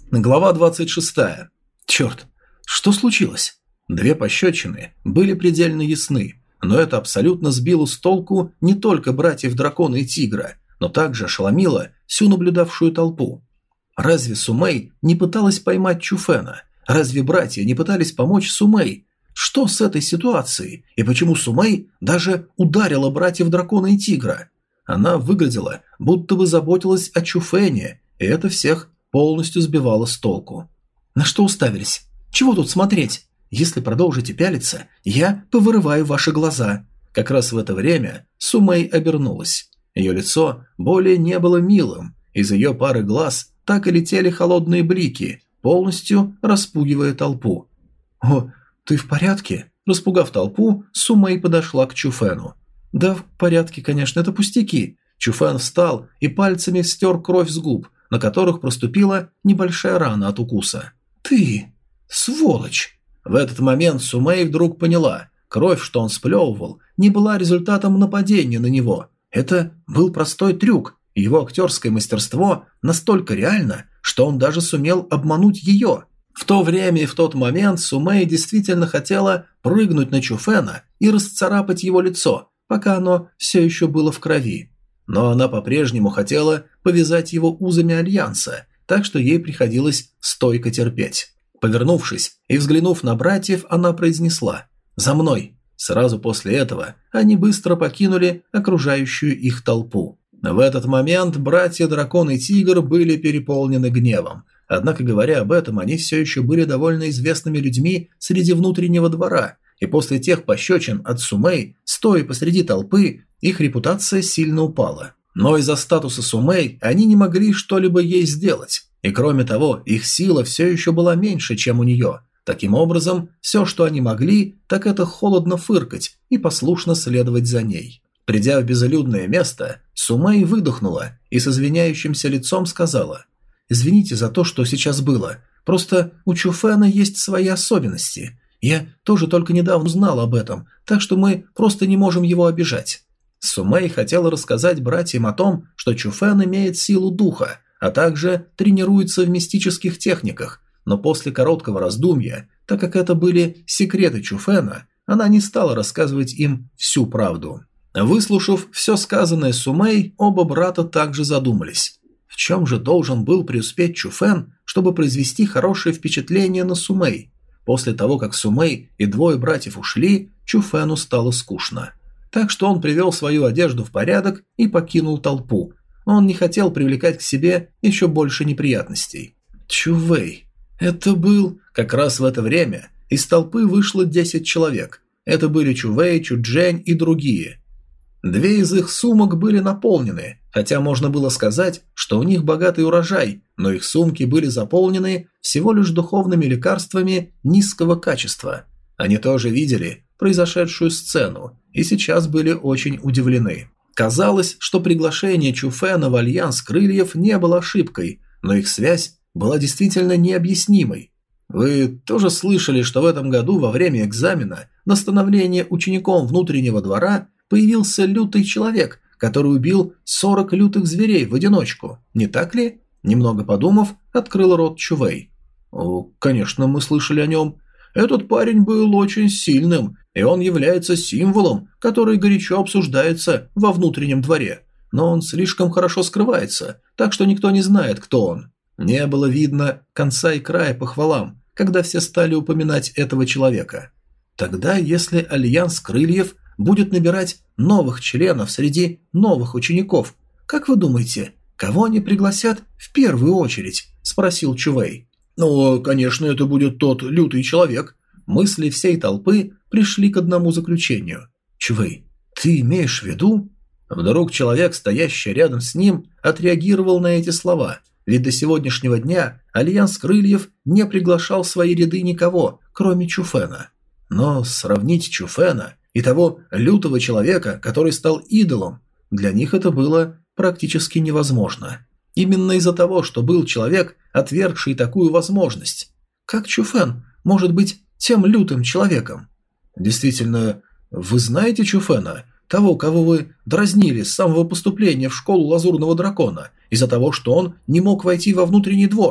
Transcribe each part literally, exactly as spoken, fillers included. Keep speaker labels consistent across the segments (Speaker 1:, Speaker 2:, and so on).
Speaker 1: Глава двадцать шестая. Черт, что случилось? Две пощечины были предельно ясны, но это абсолютно сбило с толку не только братьев Дракона и Тигра, но также ошеломило всю наблюдавшую толпу. Разве Сумэй не пыталась поймать Чуфена? Разве братья не пытались помочь Сумэй? Что с этой ситуацией? И почему Сумэй даже ударила братьев Дракона и Тигра? Она выглядела, будто бы заботилась о Чуфене, и это всех полностью сбивало с толку. На что уставились? Чего тут смотреть? Если продолжите пялиться, я повырываю ваши глаза. Как раз в это время Сумэй обернулась. Ее лицо более не было милым, из ее пары глаз так и летели холодные блики, полностью распугивая толпу. «О, ты в порядке?» Распугав толпу, Сумэй подошла к Чуфену. «Да, в порядке, конечно, это пустяки». Чуфен встал и пальцами стер кровь с губ, на которых проступила небольшая рана от укуса. «Ты... сволочь!» В этот момент Сумэй вдруг поняла, кровь, что он сплевывал, не была результатом нападения на него. Это был простой трюк, и его актерское мастерство настолько реально, что он даже сумел обмануть ее. В то время и в тот момент Сумэй действительно хотела прыгнуть на Чуфена и расцарапать его лицо, пока оно все еще было в крови. Но она по-прежнему хотела повязать его узами Альянса, так что ей приходилось стойко терпеть. Повернувшись и взглянув на братьев, она произнесла «За мной!». Сразу после этого они быстро покинули окружающую их толпу. В этот момент братья Дракон и Тигр были переполнены гневом. Однако, говоря об этом, они все еще были довольно известными людьми среди внутреннего двора, и после тех пощечин от Сумэй, стоя посреди толпы, их репутация сильно упала. Но из-за статуса Сумэй они не могли что-либо ей сделать. И кроме того, их сила все еще была меньше, чем у нее. Таким образом, все, что они могли, так это холодно фыркать и послушно следовать за ней. Придя в безлюдное место, Сумэй выдохнула и с извиняющимся лицом сказала: «Извините за то, что сейчас было. Просто у Чуфена есть свои особенности. Я тоже только недавно узнал об этом, так что мы просто не можем его обижать». Сумэй хотела рассказать братьям о том, что Чуфен имеет силу духа, а также тренируется в мистических техниках, но после короткого раздумья, так как это были секреты Чуфена, она не стала рассказывать им всю правду. Выслушав все сказанное Сумэй, оба брата также задумались. В чем же должен был преуспеть Чуфен, чтобы произвести хорошее впечатление на Сумэй? После того, как Сумэй и двое братьев ушли, Чуфену стало скучно. Так что он привел свою одежду в порядок и покинул толпу. Он не хотел привлекать к себе еще больше неприятностей. Чувэй. Это был... Как раз в это время из толпы вышло десять человек. Это были Чувэй, Чуджень и другие. Две из их сумок были наполнены, хотя можно было сказать, что у них богатый урожай, но их сумки были заполнены всего лишь духовными лекарствами низкого качества. Они тоже видели произошедшую сцену и сейчас были очень удивлены. Казалось, что приглашение Чуфена в Альянс Крыльев не было ошибкой, но их связь была действительно необъяснимой. Вы тоже слышали, что в этом году во время экзамена на становление учеником внутреннего двора появился лютый человек, который убил сорок лютых зверей в одиночку, не так ли? Немного подумав, открыл рот Чувэй. О, конечно, мы слышали о нем. Этот парень был очень сильным, и он является символом, который горячо обсуждается во внутреннем дворе. Но он слишком хорошо скрывается, так что никто не знает, кто он. Не было видно конца и края похвалам, когда все стали упоминать этого человека. Тогда, если Альянс Крыльев будет набирать новых членов среди новых учеников, как вы думаете, кого они пригласят в первую очередь? Спросил Чувэй. Ну, конечно, это будет тот лютый человек. Мысли всей толпы пришли к одному заключению. Чувэй, ты имеешь в виду? Вдруг человек, стоящий рядом с ним, отреагировал на эти слова, ведь до сегодняшнего дня Альянс Крыльев не приглашал в свои ряды никого, кроме Чуфена. Но сравнить Чуфена и того лютого человека, который стал идолом, для них это было практически невозможно. Именно из-за того, что был человек, отвергший такую возможность. Как Чуфен может быть тем лютым человеком? Действительно, вы знаете Чуфена, того, кого вы дразнили с самого поступления в школу Лазурного Дракона, из-за того, что он не мог войти во внутренний двор?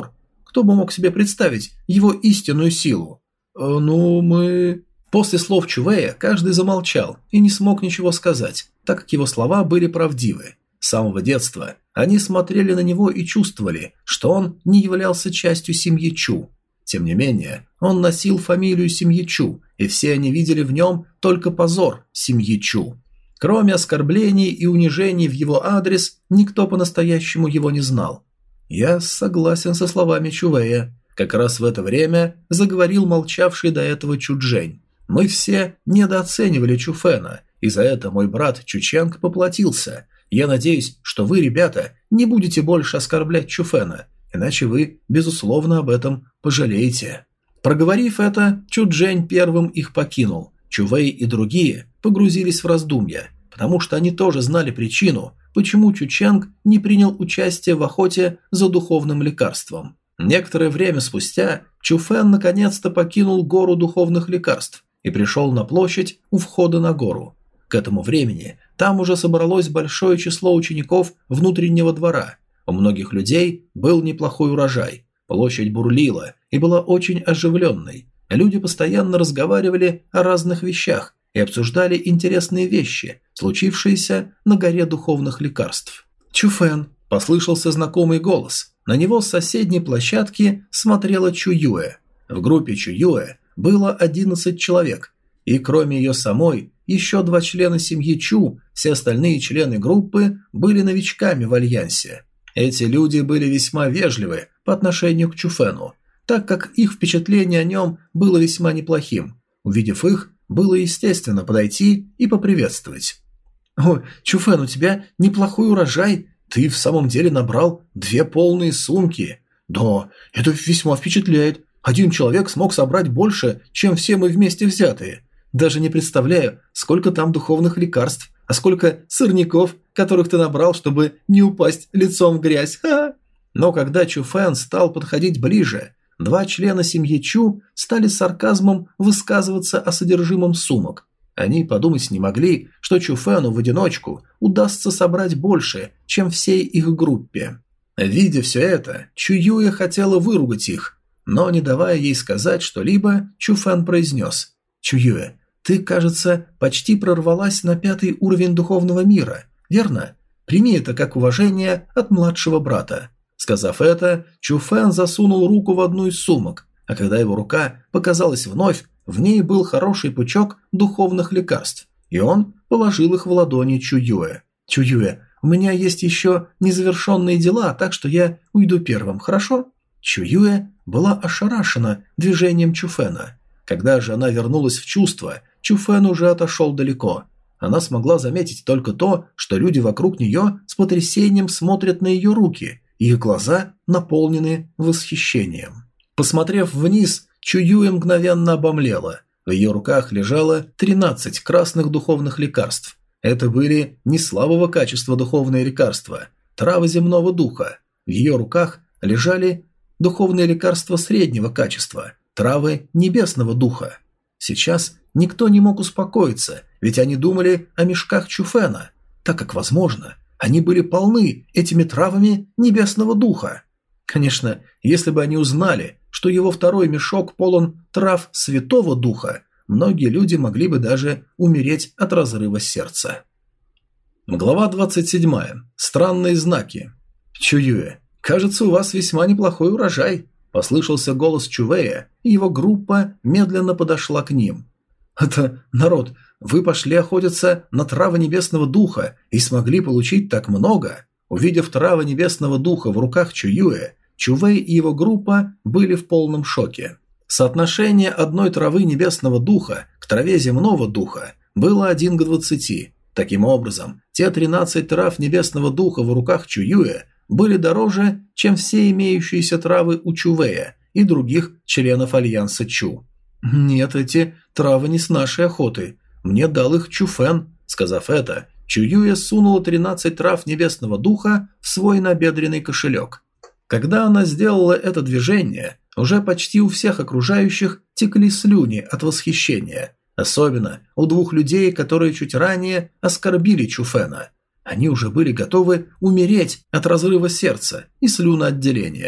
Speaker 1: кто бы мог себе представить его истинную силу? Э, ну, мы... После слов Чувея каждый замолчал и не смог ничего сказать, так как его слова были правдивы. С самого детства они смотрели на него и чувствовали, что он не являлся частью семьи Чу. Тем не менее, он носил фамилию семьи Чу, и все они видели в нем только позор семьи Чу. Кроме оскорблений и унижений в его адрес, никто по-настоящему его не знал. «Я согласен со словами Чувея», – как раз в это время заговорил молчавший до этого Чуджень. «Мы все недооценивали Чуфена, и за это мой брат Чученг поплатился. Я надеюсь, что вы, ребята, не будете больше оскорблять Чуфена, иначе вы, безусловно, об этом пожалеете». Проговорив это, Чуджень первым их покинул. Чувей и другие погрузились в раздумья, потому что они тоже знали причину, почему Чученг не принял участие в охоте за духовным лекарством. Некоторое время спустя Чуфен наконец-то покинул гору духовных лекарств и пришел на площадь у входа на гору. К этому времени там уже собралось большое число учеников внутреннего двора. У многих людей был неплохой урожай. Площадь бурлила и была очень оживленной. Люди постоянно разговаривали о разных вещах и обсуждали интересные вещи, случившиеся на горе духовных лекарств. «Чуфен!» – послышался знакомый голос. На него с соседней площадки смотрела Чуюэ. В группе Чуюэ было одиннадцать человек, и кроме ее самой, еще два члена семьи Чу, все остальные члены группы были новичками в Альянсе. Эти люди были весьма вежливы по отношению к Чуфену, так как их впечатление о нем было весьма неплохим. Увидев их, было естественно подойти и поприветствовать. «О, Чуфен, у тебя неплохой урожай, ты в самом деле набрал две полные сумки. Да, это весьма впечатляет. Один человек смог собрать больше, чем все мы вместе взятые. Даже не представляю, сколько там духовных лекарств, а сколько сырников, которых ты набрал, чтобы не упасть лицом в грязь. Ха!» Но когда Чуфен стал подходить ближе, два члена семьи Чу стали с сарказмом высказываться о содержимом сумок. Они подумать не могли, что Чуфену в одиночку удастся собрать больше, чем всей их группе. Видя все это, Чуюя хотела выругать их, но не давая ей сказать что-либо, Чуфен произнес: «Чуюя, ты, кажется, почти прорвалась на пятый уровень духовного мира, верно? Прими это как уважение от младшего брата». Сказав это, Чуфен засунул руку в одну из сумок, а когда его рука показалась вновь, в ней был хороший пучок духовных лекарств, и он положил их в ладони Чуюэ. «Чуюэ, у меня есть еще незавершенные дела, так что я уйду первым, хорошо?» Чуюэ была ошарашена движением Чуфена. Когда же она вернулась в чувство, Чуфен уже отошел далеко. Она смогла заметить только то, что люди вокруг нее с потрясением смотрят на ее руки, и их глаза наполнены восхищением. Посмотрев вниз, Чуюэ мгновенно обомлела. В ее руках лежало тринадцать красных духовных лекарств. Это были не слабого качества духовные лекарства, травы земного духа. В ее руках лежали духовные лекарства среднего качества, травы небесного духа. Сейчас никто не мог успокоиться, ведь они думали о мешках Чуфена, так как, возможно, они были полны этими травами небесного духа. Конечно, если бы они узнали, что его второй мешок полон трав святого духа, многие люди могли бы даже умереть от разрыва сердца. Глава двадцать семь. Странные знаки. «Чуюэ, кажется, у вас весьма неплохой урожай», – послышался голос Чувея, и его группа медленно подошла к ним. «Это, народ, вы пошли охотиться на травы небесного духа и смогли получить так много». Увидев травы небесного духа в руках Чуюэ, Чувей и его группа были в полном шоке. Соотношение одной травы небесного духа к траве земного духа было один к двадцати. Таким образом, те тринадцать трав небесного духа в руках Чуюэ были дороже, чем все имеющиеся травы у Чувея и других членов Альянса Чу. «Нет, эти травы не с нашей охоты. Мне дал их Чуфен». Сказав это, Чуюэ сунула тринадцать трав небесного духа в свой набедренный кошелек. Когда она сделала это движение, уже почти у всех окружающих текли слюни от восхищения, особенно у двух людей, которые чуть ранее оскорбили Чуфена. Они уже были готовы умереть от разрыва сердца и слюноотделения.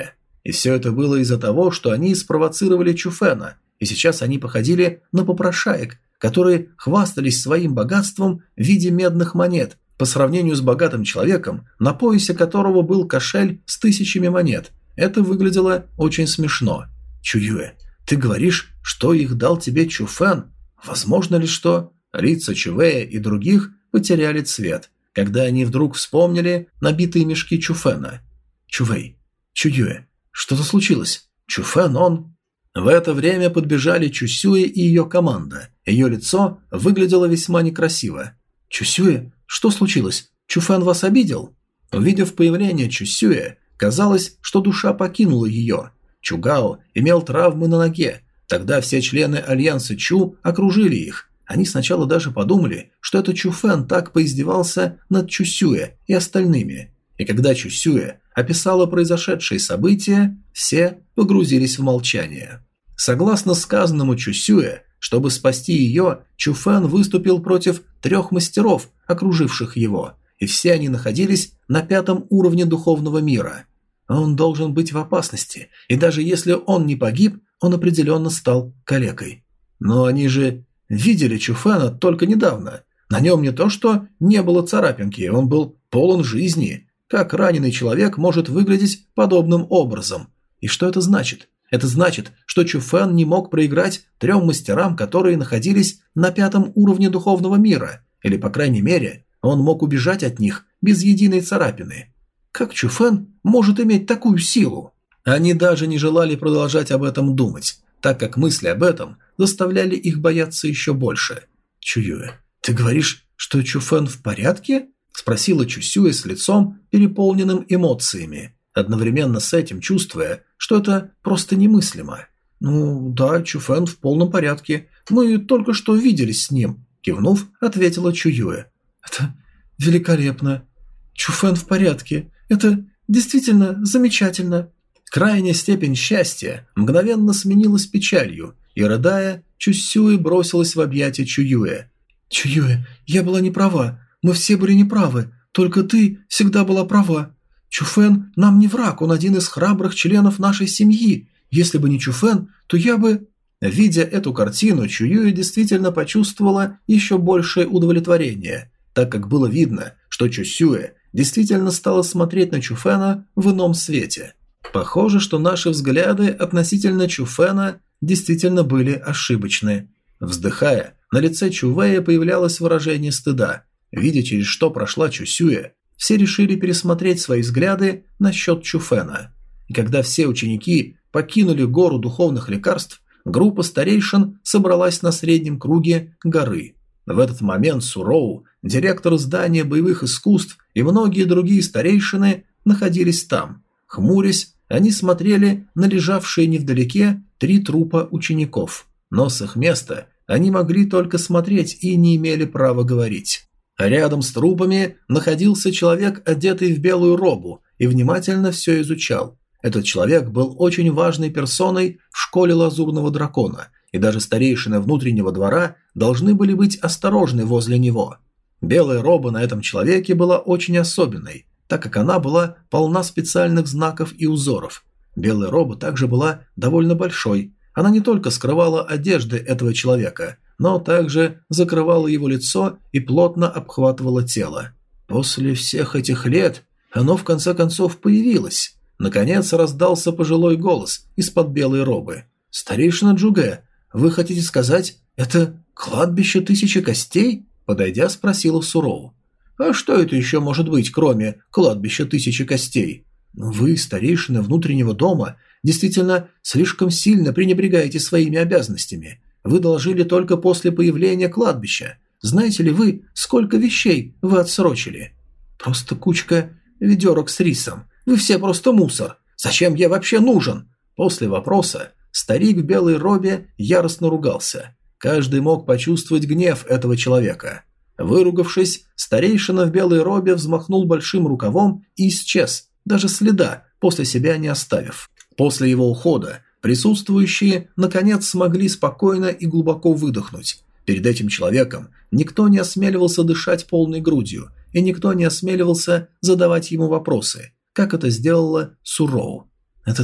Speaker 1: И все это было из-за того, что они спровоцировали Чуфена, и сейчас они походили на попрошаек, которые хвастались своим богатством в виде медных монет, по сравнению с богатым человеком, на поясе которого был кошель с тысячами монет. Это выглядело очень смешно. Чуюэ, ты говоришь, что их дал тебе Чуфен? Возможно ли, что... Лица Чувея и других потеряли цвет, когда они вдруг вспомнили набитые мешки Чуфена. Чувей, Чуюэ, что-то случилось? Чуфен, он... В это время подбежали Чусюэ и ее команда. Ее лицо выглядело весьма некрасиво. Чусюэ, что случилось? Чуфен вас обидел? Увидев появление Чусюэ, казалось, что душа покинула ее. Чугао имел травмы на ноге. Тогда все члены Альянса Чу окружили их. Они сначала даже подумали, что это Чуфен так поиздевался над Чусюэ и остальными. И когда Чусюэ описала произошедшие события, все погрузились в молчание. Согласно сказанному Чусюэ, чтобы спасти ее, Чуфен выступил против трех мастеров, окруживших его, и все они находились на пятом уровне духовного мира. Он должен быть в опасности, и даже если он не погиб, он определенно стал калекой. Но они же... Видели Чуфена только недавно. На нем не то что не было царапинки, он был полон жизни. Как раненый человек может выглядеть подобным образом? И что это значит? Это значит, что Чуфен не мог проиграть трем мастерам, которые находились на пятом уровне духовного мира. Или, по крайней мере, он мог убежать от них без единой царапины. Как Чуфен может иметь такую силу? Они даже не желали продолжать об этом думать, так как мысли об этом заставляли их бояться еще больше. «Чуюэ, ты говоришь, что Чуфен в порядке?» – спросила Чусюэ с лицом, переполненным эмоциями, одновременно с этим чувствуя, что это просто немыслимо. «Ну да, Чуфен в полном порядке. Мы только что виделись с ним», – кивнув, ответила Чуюэ. «Это великолепно. Чуфен в порядке. Это действительно замечательно». Крайняя степень счастья мгновенно сменилась печалью, и, рыдая, Чусюэ бросилась в объятия Чуюэ. «Чуюэ, я была не права. Мы все были неправы. Только ты всегда была права. Чуфен нам не враг, он один из храбрых членов нашей семьи. Если бы не Чуфен, то я бы...» Видя эту картину, Чуюэ действительно почувствовала еще большее удовлетворение, так как было видно, что Чусюэ действительно стала смотреть на Чуфена в ином свете. Похоже, что наши взгляды относительно Чуфена действительно были ошибочны. Вздыхая, на лице Чувея появлялось выражение стыда. Видя, через что прошла Чусюэ, все решили пересмотреть свои взгляды насчет Чуфена. И когда все ученики покинули гору духовных лекарств, группа старейшин собралась на среднем круге горы. В этот момент Суроу, директор здания боевых искусств и многие другие старейшины находились там. Хмурясь, они смотрели на лежавшие невдалеке три трупа учеников, но с их места они могли только смотреть и не имели права говорить. Рядом с трупами находился человек, одетый в белую робу, и внимательно все изучал. Этот человек был очень важной персоной в школе Лазурного Дракона, и даже старейшины внутреннего двора должны были быть осторожны возле него. Белая роба на этом человеке была очень особенной, так как она была полна специальных знаков и узоров. Белая роба также была довольно большой. Она не только скрывала одежды этого человека, но также закрывала его лицо и плотно обхватывала тело. После всех этих лет оно в конце концов появилось. Наконец раздался пожилой голос из-под белой робы. «Старейшина Джугэ, вы хотите сказать, это кладбище тысячи костей?» Подойдя, спросила Суроу. «А что это еще может быть, кроме кладбища тысячи костей? Вы, старейшина внутреннего дома, действительно слишком сильно пренебрегаете своими обязанностями. Вы доложили только после появления кладбища. Знаете ли вы, сколько вещей вы отсрочили? Просто кучка ведерок с рисом. Вы все просто мусор. Зачем я вообще нужен?» После вопроса старик в белой робе яростно ругался. Каждый мог почувствовать гнев этого человека. Выругавшись, старейшина в белой робе взмахнул большим рукавом и исчез, даже следа после себя не оставив. После его ухода присутствующие наконец смогли спокойно и глубоко выдохнуть. Перед этим человеком никто не осмеливался дышать полной грудью, и никто не осмеливался задавать ему вопросы, как это сделала Суроу. «Этот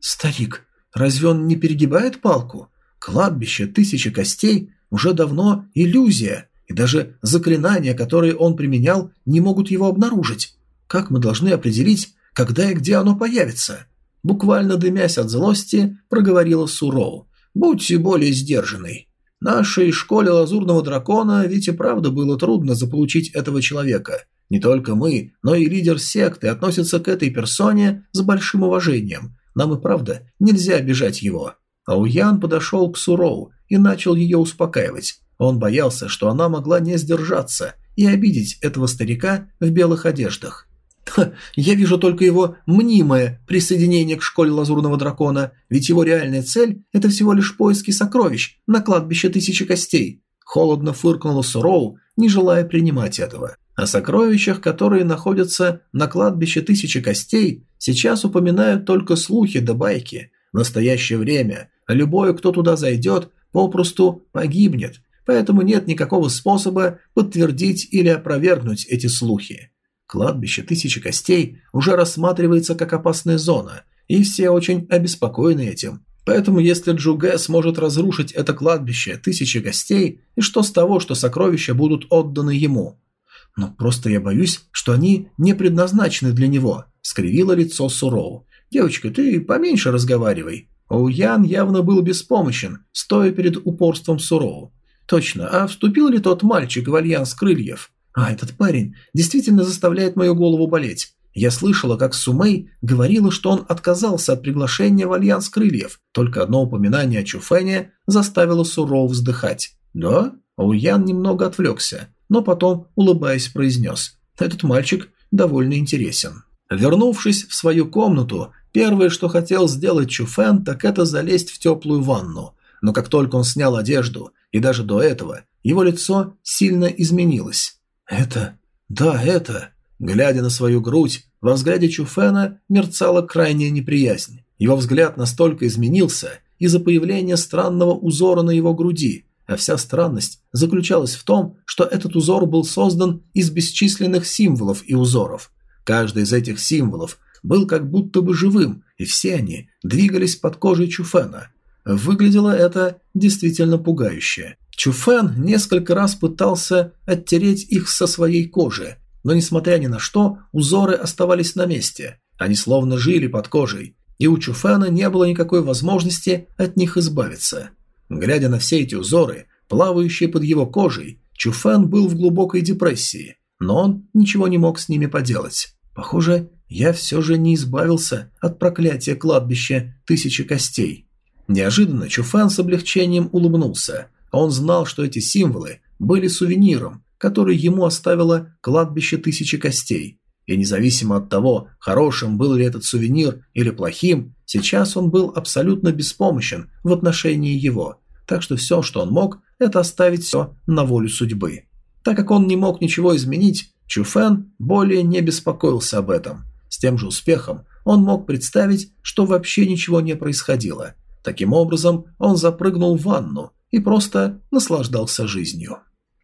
Speaker 1: Старик, разве он не перегибает палку? Кладбище тысячи костей уже давно иллюзия, и даже заклинания, которые он применял, не могут его обнаружить. Как мы должны определить, когда и где оно появится? Буквально дымясь от злости, проговорила Суроу. Будьте более сдержанной. Нашей школе Лазурного Дракона ведь и правда было трудно заполучить этого человека. Не только мы, но и лидер секты относится к этой персоне с большим уважением. Нам и правда нельзя обижать его. Ауян подошел к Суроу и начал ее успокаивать. Он боялся, что она могла не сдержаться и обидеть этого старика в белых одеждах. Ха, я вижу только его мнимое присоединение к школе Лазурного Дракона, ведь его реальная цель – это всего лишь поиски сокровищ на кладбище Тысячи Костей. Холодно фыркнула Суроу, не желая принимать этого. О сокровищах, которые находятся на кладбище Тысячи Костей, сейчас упоминают только слухи да байки. В настоящее время любой, кто туда зайдет, попросту погибнет, поэтому нет никакого способа подтвердить или опровергнуть эти слухи. Кладбище Тысячи Костей уже рассматривается как опасная зона, и все очень обеспокоены этим. Поэтому если Джуге сможет разрушить это кладбище Тысячи Костей, и что с того, что сокровища будут отданы ему? Но просто я боюсь, что они не предназначены для него, скривило лицо Суроу. Девочка, ты поменьше разговаривай. Оуян явно был беспомощен, стоя перед упорством Суроу. Точно, а вступил ли тот мальчик в альянс крыльев? А этот парень действительно заставляет мою голову болеть. Я слышала, как Сумэй говорила, что он отказался от приглашения в альянс крыльев. Только одно упоминание о Чуфэне заставило Суроу вздыхать. Да? Оуян немного отвлекся, но потом, улыбаясь, произнес. Этот мальчик довольно интересен. Вернувшись в свою комнату, первое, что хотел сделать Чуфэн, так это залезть в теплую ванну. Но как только он снял одежду, и даже до этого, его лицо сильно изменилось. Это... да, это... Глядя на свою грудь, во взгляде Чуфэна мерцала крайняя неприязнь. Его взгляд настолько изменился из-за появления странного узора на его груди, а вся странность заключалась в том, что этот узор был создан из бесчисленных символов и узоров. Каждый из этих символов был как будто бы живым, и все они двигались под кожей Чуфэна. Выглядело это действительно пугающе. Чуфэн несколько раз пытался оттереть их со своей кожи, но несмотря ни на что, узоры оставались на месте. Они словно жили под кожей, и у Чуфэна не было никакой возможности от них избавиться. Глядя на все эти узоры, плавающие под его кожей, Чуфэн был в глубокой депрессии, но он ничего не мог с ними поделать. Похоже, я все же не избавился от проклятия кладбища Тысячи Костей. Неожиданно Чуфэн с облегчением улыбнулся. Он знал, что эти символы были сувениром, который ему оставило кладбище Тысячи Костей. И независимо от того, хорошим был ли этот сувенир или плохим, сейчас он был абсолютно беспомощен в отношении его. Так что все, что он мог, это оставить все на волю судьбы. Так как он не мог ничего изменить, Чуфэн более не беспокоился об этом. С тем же успехом он мог представить, что вообще ничего не происходило. Таким образом, он запрыгнул в ванну и просто наслаждался жизнью.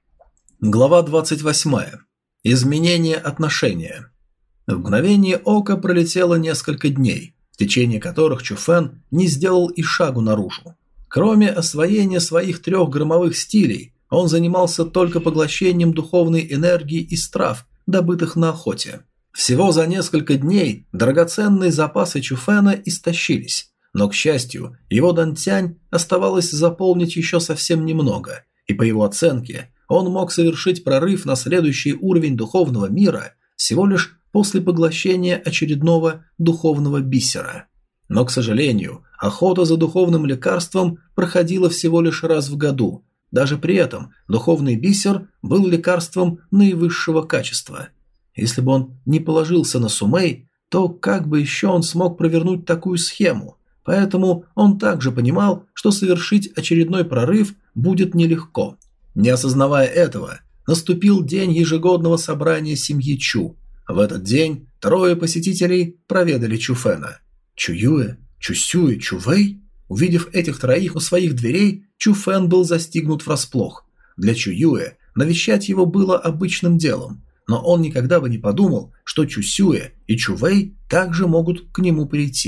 Speaker 1: Глава двадцать восьмая. Изменение отношения. В мгновение ока пролетело несколько дней, в течение которых Чуфэн не сделал и шагу наружу. Кроме освоения своих трех громовых стилей, он занимался только поглощением духовной энергии из трав, добытых на охоте. Всего за несколько дней драгоценные запасы Чуфэна истощились, но, к счастью, его дантянь оставалось заполнить еще совсем немного, и по его оценке он мог совершить прорыв на следующий уровень духовного мира всего лишь после поглощения очередного духовного бисера. Но, к сожалению, охота за духовным лекарством проходила всего лишь раз в году. Даже при этом духовный бисер был лекарством наивысшего качества. Если бы он не положился на Сумэй, то как бы еще он смог провернуть такую схему? Поэтому он также понимал, что совершить очередной прорыв будет нелегко. Не осознавая этого, наступил день ежегодного собрания семьи Чу. В этот день трое посетителей проведали Чуфэна. Чуюэ, Чусюэ, Чувэй? Увидев этих троих у своих дверей, Чуфэн был застигнут врасплох. Для Чуюэ навещать его было обычным делом, но он никогда бы не подумал, что Чусюэ и Чувэй также могут к нему прийти.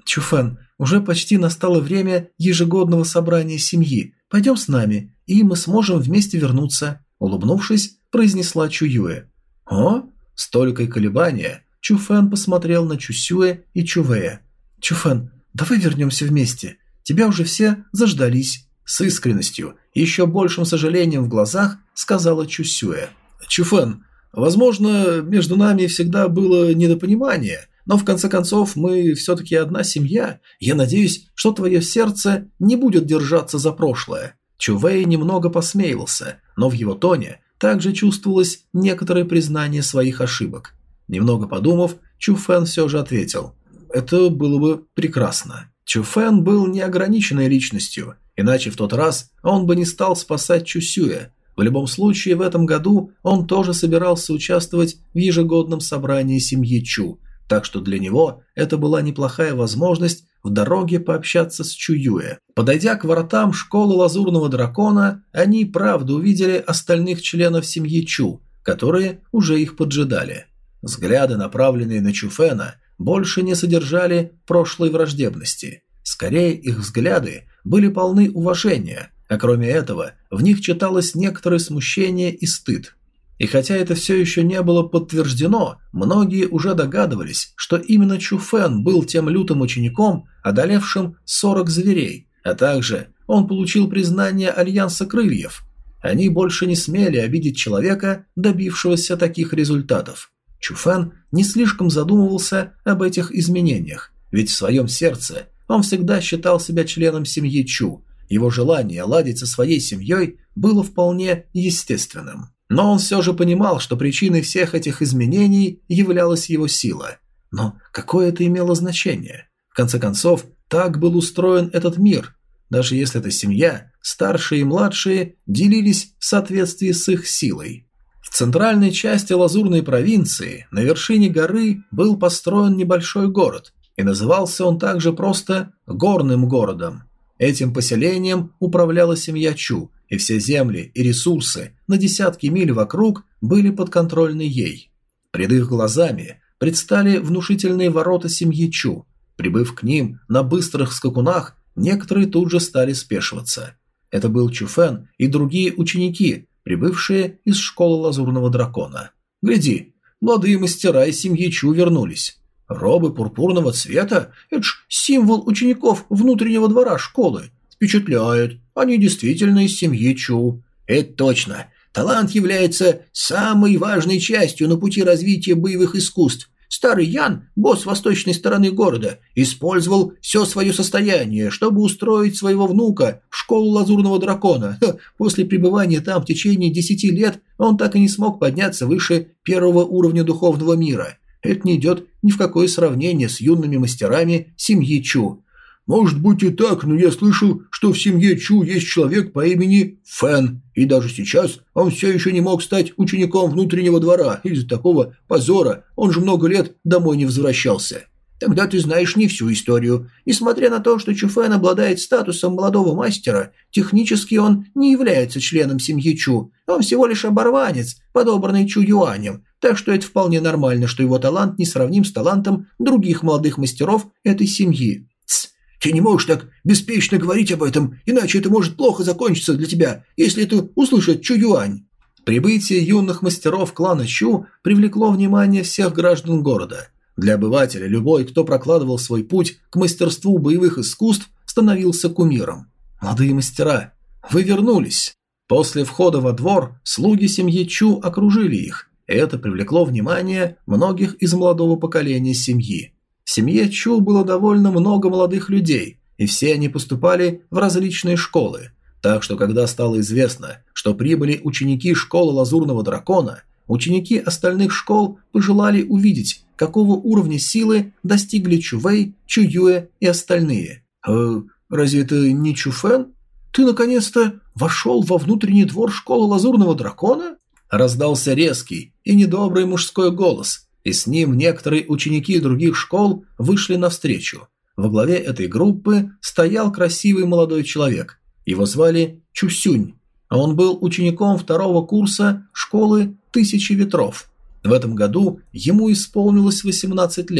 Speaker 1: Чуфэн, уже почти настало время ежегодного собрания семьи. Пойдем с нами, и мы сможем вместе вернуться», – улыбнувшись, произнесла Чуюэ. «О?» – с толикой колебания Чуфэн посмотрел на Чусюэ и Чувэя. «Чуфэн, давай вернемся вместе. Тебя уже все заждались», – с искренностью и еще большим сожалением в глазах сказала Чусюэ. «Чуфэн, возможно, между нами всегда было недопонимание, но в конце концов мы все-таки одна семья. Я надеюсь, что твое сердце не будет держаться за прошлое». Чувэй немного посмеивался, но в его тоне также чувствовалось некоторое признание своих ошибок. Немного подумав, Чуфэн все же ответил: «Это было бы прекрасно». Чуфэн был неограниченной личностью, иначе в тот раз он бы не стал спасать Чусюэ. В любом случае, в этом году он тоже собирался участвовать в ежегодном собрании семьи Чу, так что для него это была неплохая возможность в дороге пообщаться с Чуюэ. Подойдя к воротам школы Лазурного Дракона, они правда увидели остальных членов семьи Чу, которые уже их поджидали. Взгляды, направленные на Чуфэна, больше не содержали прошлой враждебности. Скорее, их взгляды были полны уважения, а кроме этого, в них читалось некоторое смущение и стыд. И хотя это все еще не было подтверждено, многие уже догадывались, что именно Чуфэн был тем лютым учеником, одолевшим сорок зверей, а также он получил признание Альянса Крыльев. Они больше не смели обидеть человека, добившегося таких результатов. Чуфэн не слишком задумывался об этих изменениях, ведь в своем сердце он всегда считал себя членом семьи Чу. Его желание ладить со своей семьей было вполне естественным. Но он все же понимал, что причиной всех этих изменений являлась его сила. Но какое это имело значение? В конце концов, так был устроен этот мир. Даже если эта семья, старшие и младшие, делились в соответствии с их силой. В центральной части Лазурной провинции, на вершине горы, был построен небольшой город, и назывался он также просто Горным городом. Этим поселением управляла семья Чу, и все земли и ресурсы на десятки миль вокруг были подконтрольны ей. Пред их глазами предстали внушительные ворота семьи Чу. Прибыв к ним на быстрых скакунах, некоторые тут же стали спешиваться. Это был Чуфэн и другие ученики, прибывшие из школы Лазурного Дракона. «Гляди, молодые мастера из семьи Чу вернулись. Робы пурпурного цвета – это ж символ учеников внутреннего двора школы. Впечатляет, они действительно из семьи Чу». «Это точно. Талант является самой важной частью на пути развития боевых искусств. Старый Ян, босс восточной стороны города, использовал все свое состояние, чтобы устроить своего внука в школу Лазурного Дракона. Ха, после пребывания там в течение десяти лет он так и не смог подняться выше первого уровня духовного мира. Это не идет ни в какое сравнение с юными мастерами семьи Чу». «Может быть и так, но я слышал, что в семье Чу есть человек по имени Фэн, и даже сейчас он все еще не мог стать учеником внутреннего двора. Из-за такого позора он же много лет домой не возвращался». «Тогда ты знаешь не всю историю. Несмотря на то, что Чу Фэн обладает статусом молодого мастера, технически он не является членом семьи Чу. Он всего лишь оборванец, подобранный Чу Юанем, так что это вполне нормально, что его талант не сравним с талантом других молодых мастеров этой семьи». «Тсс! Ты не можешь так беспечно говорить об этом, иначе это может плохо закончиться для тебя, если это услышит Чу Юань». Прибытие юных мастеров клана Чу привлекло внимание всех граждан города. Для обывателя любой, кто прокладывал свой путь к мастерству боевых искусств, становился кумиром. «Молодые мастера, вы вернулись». После входа во двор слуги семьи Чу окружили их, и это привлекло внимание многих из молодого поколения семьи. В семье Чу было довольно много молодых людей, и все они поступали в различные школы. Так что, когда стало известно, что прибыли ученики школы Лазурного Дракона, ученики остальных школ пожелали увидеть, какого уровня силы достигли Чувэй, Чуюэ и остальные. «Э, разве это не Чуфэн? Ты наконец-то вошел во внутренний двор школы Лазурного Дракона?» Раздался резкий и недобрый мужской голос, и с ним некоторые ученики других школ вышли навстречу. Во главе этой группы стоял красивый молодой человек. Его звали Чусюнь, а он был учеником второго курса школы Тысячи Ветров. В этом году ему исполнилось восемнадцать лет,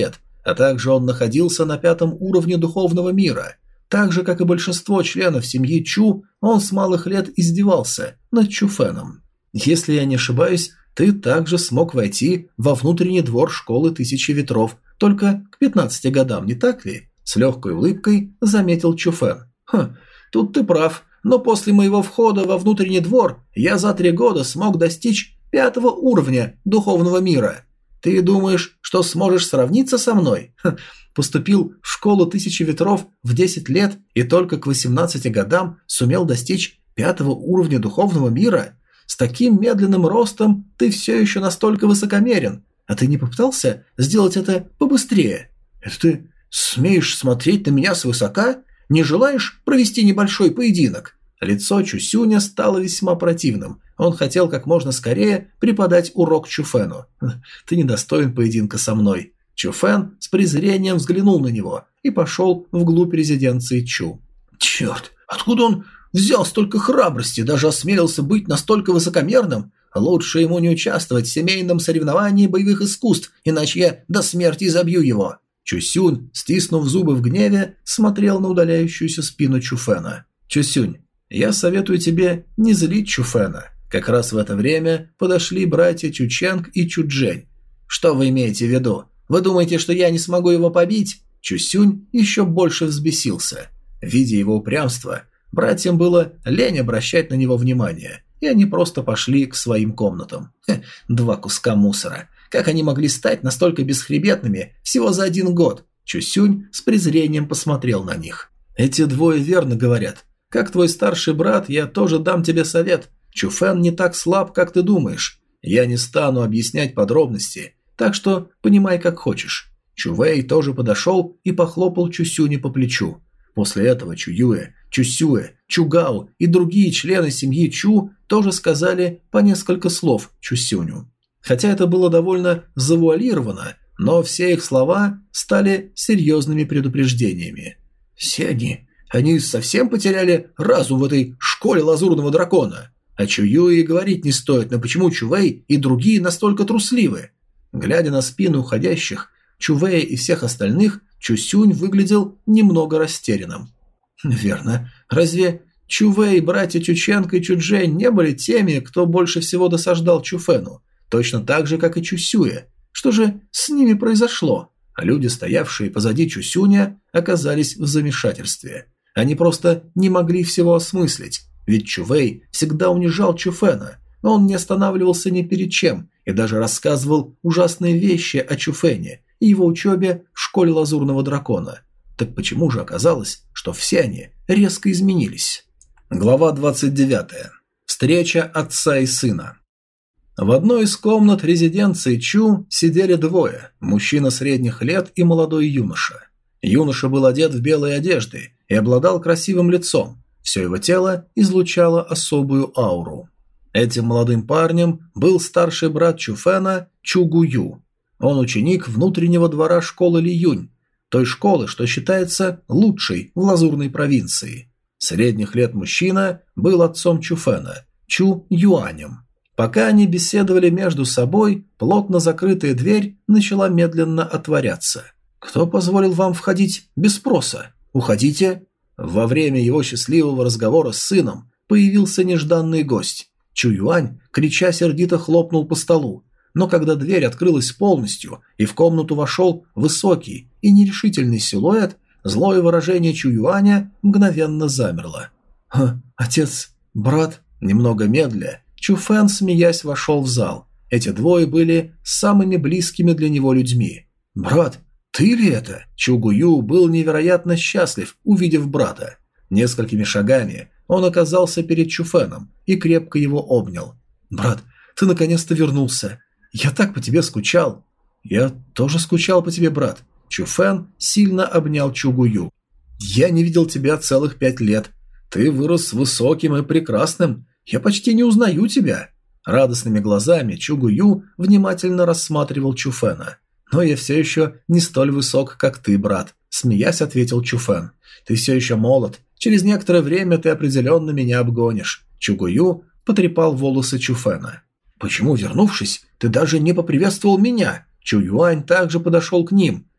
Speaker 1: а также он находился на пятом уровне духовного мира. Так же, как и большинство членов семьи Чу, он с малых лет издевался над Чуфеном. Если я не ошибаюсь, ты также смог войти во внутренний двор школы Тысячи Ветров, только к пятнадцати годам, не так ли? С легкой улыбкой заметил Чуфен. Хм, тут ты прав, но после моего входа во внутренний двор я за три года смог достичь пятого уровня духовного мира. Ты думаешь, что сможешь сравниться со мной? Хм, поступил в школу Тысячи Ветров в десять лет и только к восемнадцати годам сумел достичь пятого уровня духовного мира? С таким медленным ростом ты все еще настолько высокомерен, а ты не попытался сделать это побыстрее? Это ты смеешь смотреть на меня свысока? Не желаешь провести небольшой поединок? Лицо Чусюня стало весьма противным. Он хотел как можно скорее преподать урок Чуфену. Ты недостоин поединка со мной. Чуфен с презрением взглянул на него и пошел вглубь резиденции Чу. Черт, откуда он взял столько храбрости, даже осмелился быть настолько высокомерным? Лучше ему не участвовать в семейном соревновании боевых искусств, иначе я до смерти изобью его. Чусюнь, стиснув зубы в гневе, смотрел на удаляющуюся спину Чуфена. Чусюнь, я советую тебе не злить Чуфена. Как раз в это время подошли братья Чученг и Чуджень. Что вы имеете в виду? Вы думаете, что я не смогу его побить? Чусюнь еще больше взбесился. Видя его упрямство, братьям было лень обращать на него внимание, и они просто пошли к своим комнатам. Хе, два куска мусора. Как они могли стать настолько бесхребетными всего за один год? Чусюнь с презрением посмотрел на них. Эти двое верно говорят. Как твой старший брат, я тоже дам тебе совет. Чуфен не так слаб, как ты думаешь. Я не стану объяснять подробности, так что понимай, как хочешь. Чувей тоже подошел и похлопал Чусюня по плечу. После этого Чуюэ, Чусюэ, Чугао и другие члены семьи Чу тоже сказали по несколько слов Чусюню. Хотя это было довольно завуалировано, но все их слова стали серьезными предупреждениями. Все они, они совсем потеряли разум в этой школе лазурного дракона. О Чуюэ и говорить не стоит, но почему Чувей и другие настолько трусливы? Глядя на спину уходящих, Чувея и всех остальных, Чусюнь выглядел немного растерянным. Верно. Разве Чувей, братья Чученко и Чуджень не были теми, кто больше всего досаждал Чуфену? Точно так же, как и Чусюэ. Что же с ними произошло? А люди, стоявшие позади Чусюня, оказались в замешательстве. Они просто не могли всего осмыслить. Ведь Чувей всегда унижал Чуфена, но он не останавливался ни перед чем и даже рассказывал ужасные вещи о Чуфене и его учебе в школе Лазурного Дракона. Так почему же оказалось, что все они резко изменились? Глава двадцать девятая. Встреча отца и сына. В одной из комнат резиденции Чу сидели двое – мужчина средних лет и молодой юноша. Юноша был одет в белые одежды и обладал красивым лицом. Все его тело излучало особую ауру. Этим молодым парнем был старший брат Чуфена Чу Гую. Он ученик внутреннего двора школы Ли Юнь, той школы, что считается лучшей в лазурной провинции. Средних лет мужчина был отцом Чуфена, Чу Юанем. Пока они беседовали между собой, плотно закрытая дверь начала медленно отворяться. «Кто позволил вам входить без спроса? Уходите!» Во время его счастливого разговора с сыном появился нежданный гость. Чу Юань, крича, сердито хлопнул по столу. Но когда дверь открылась полностью и в комнату вошел высокий и нерешительный силуэт, злое выражение Чу Юаня мгновенно замерло. «Ха, отец, брат...» Немного медля, Чу Фэн, смеясь, вошел в зал. Эти двое были самыми близкими для него людьми. «Брат, ты ли это?» Чу Гую был невероятно счастлив, увидев брата. Несколькими шагами он оказался перед Чу Фэном и крепко его обнял. «Брат, ты наконец-то вернулся. Я так по тебе скучал». «Я тоже скучал по тебе, брат». Чу Фэн сильно обнял Чу Гую. «Я не видел тебя целых пять лет. Ты вырос высоким и прекрасным. Я почти не узнаю тебя». Радостными глазами Чу Гую внимательно рассматривал Чу Фэна. «Но я все еще не столь высок, как ты, брат», – смеясь ответил Чу Фэн. «Ты все еще молод. Через некоторое время ты определенно меня обгонишь». Чу Гую потрепал волосы Чу Фэна. «Почему, вернувшись, ты даже не поприветствовал меня?» Чу Юань также подошел к ним.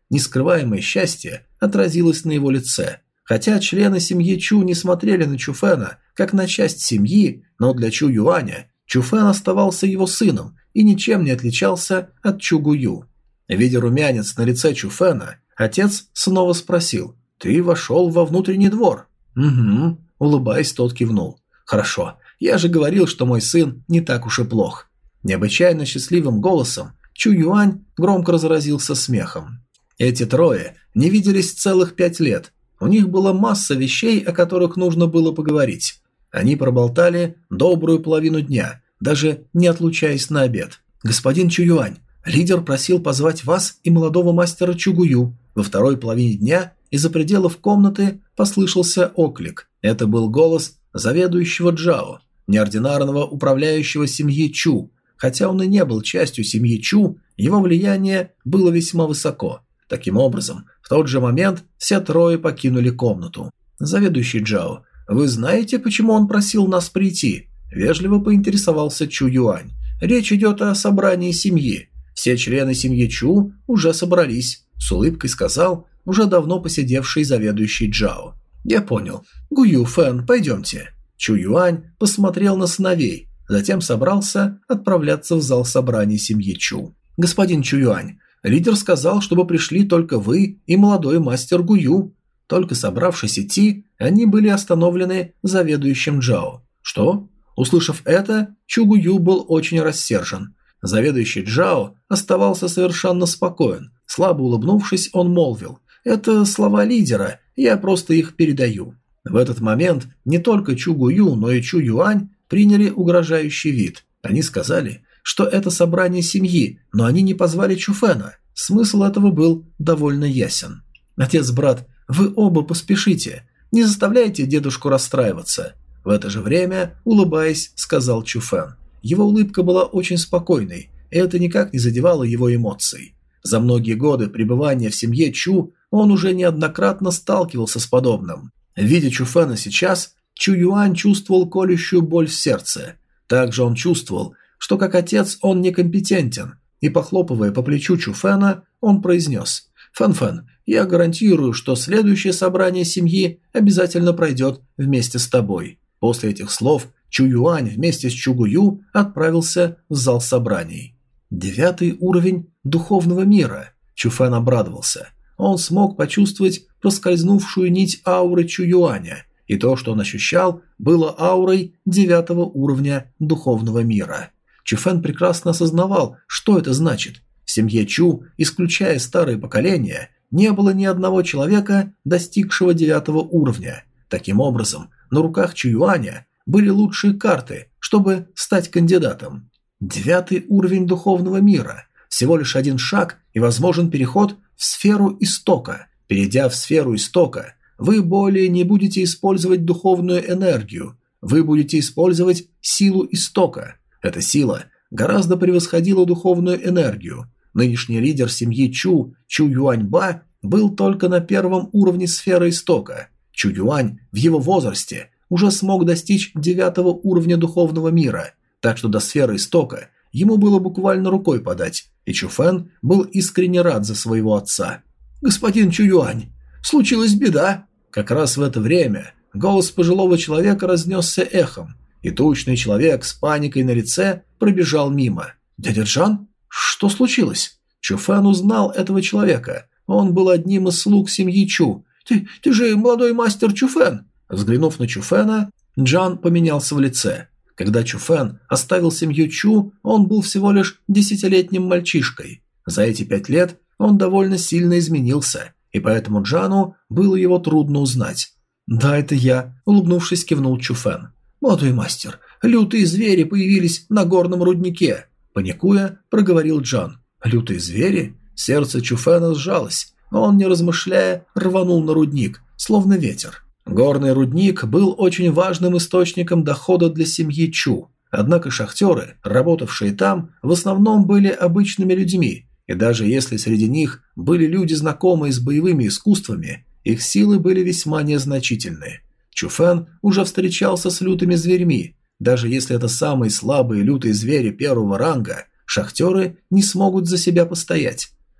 Speaker 1: нескрываемое счастье отразилось на его лице. Хотя члены семьи Чу не смотрели на Чуфена как на часть семьи, но для Чу Юаня Чуфен оставался его сыном и ничем не отличался от Чу Гую. Видя румянец на лице Чуфена, отец снова спросил: «Ты вошел во внутренний двор?» «Угу», – улыбаясь, тот кивнул. «Хорошо, я же говорил, что мой сын не так уж и плох». Необычайно счастливым голосом Чу Юань громко разразился смехом. Эти трое не виделись целых пять лет. У них была масса вещей, о которых нужно было поговорить. Они проболтали добрую половину дня, даже не отлучаясь на обед. «Господин Чу Юань, лидер просил позвать вас и молодого мастера Чу Гую». Во второй половине дня из-за пределов комнаты послышался оклик. Это был голос заведующего Джао, неординарного управляющего семьи Чу. Хотя он и не был частью семьи Чу, его влияние было весьма высоко. Таким образом, в тот же момент все трое покинули комнату. «Заведующий Джао, вы знаете, почему он просил нас прийти?» – вежливо поинтересовался Чу Юань. «Речь идет о собрании семьи. Все члены семьи Чу уже собрались», – с улыбкой сказал уже давно посидевший заведующий Джао. «Я понял. Гую, Фэн, пойдемте». Чу Юань посмотрел на сыновей, затем собрался отправляться в зал собраний семьи Чу. «Господин Чу Юань, лидер сказал, чтобы пришли только вы и молодой мастер Гую». Только собравшись идти, они были остановлены заведующим Джао. «Что?» Услышав это, Чу Гую был очень рассержен. Заведующий Джао оставался совершенно спокоен. Слабо улыбнувшись, он молвил: «Это слова лидера, я просто их передаю». В этот момент не только Чу Гую, но и Чу Юань приняли угрожающий вид. Они сказали, что это собрание семьи, но они не позвали Чуфена. Смысл этого был довольно ясен. «Отец-брат, вы оба поспешите, не заставляйте дедушку расстраиваться». В это же время, улыбаясь, сказал Чуфен. Его улыбка была очень спокойной, и это никак не задевало его эмоций. За многие годы пребывания в семье Чу он уже неоднократно сталкивался с подобным. Видя Чуфена сейчас, Чу Юань чувствовал колющую боль в сердце. Также он чувствовал, что как отец он некомпетентен, и, похлопывая по плечу Чуфена, он произнес: «Фэн-Фэн, я гарантирую, что следующее собрание семьи обязательно пройдет вместе с тобой». После этих слов Чу Юань вместе с Чу Гую отправился в зал собраний. Девятый уровень духовного мира. Чуфен обрадовался. Он смог почувствовать проскользнувшую нить ауры Чу Юаня, и то, что он ощущал, было аурой девятого уровня духовного мира. Чуфен прекрасно осознавал, что это значит. В семье Чу, исключая старые поколения, не было ни одного человека, достигшего девятого уровня. Таким образом, на руках Чу Юаня были лучшие карты, чтобы стать кандидатом. Девятый уровень духовного мира. Всего лишь один шаг и возможен переход в сферу истока. Перейдя в сферу истока, вы более не будете использовать духовную энергию, вы будете использовать силу истока. Эта сила гораздо превосходила духовную энергию. Нынешний лидер семьи Чу, Чу Юаньба, был только на первом уровне сферы истока. Чу Юань в его возрасте уже смог достичь девятого уровня духовного мира, так что до сферы истока ему было буквально рукой подать, и Чуфен был искренне рад за своего отца. «Господин Чу Юань, случилась беда!» Как раз в это время голос пожилого человека разнесся эхом, и тучный человек с паникой на лице пробежал мимо. «Дядя Джан? Что случилось?» Чуфен узнал этого человека. Он был одним из слуг семьи Чу. «Ты, ты же молодой мастер Чуфен!» Взглянув на Чуфена, Джан поменялся в лице. Когда Чуфен оставил семью Чу, он был всего лишь десятилетним мальчишкой. За эти пять лет он довольно сильно изменился, и поэтому Джану было его трудно узнать. «Да, это я», – улыбнувшись, кивнул Чуфен. «Молодой мастер, лютые звери появились на горном руднике», – паникуя, проговорил Джан. «Лютые звери?» Сердце Чуфена сжалось, но он, не размышляя, рванул на рудник, словно ветер. Горный рудник был очень важным источником дохода для семьи Чу, однако шахтеры, работавшие там, в основном были обычными людьми, и даже если среди них были люди, знакомые с боевыми искусствами, их силы были весьма незначительны. Чуфен уже встречался с лютыми зверьми, даже если это самые слабые лютые звери первого ранга, шахтеры не смогут за себя постоять.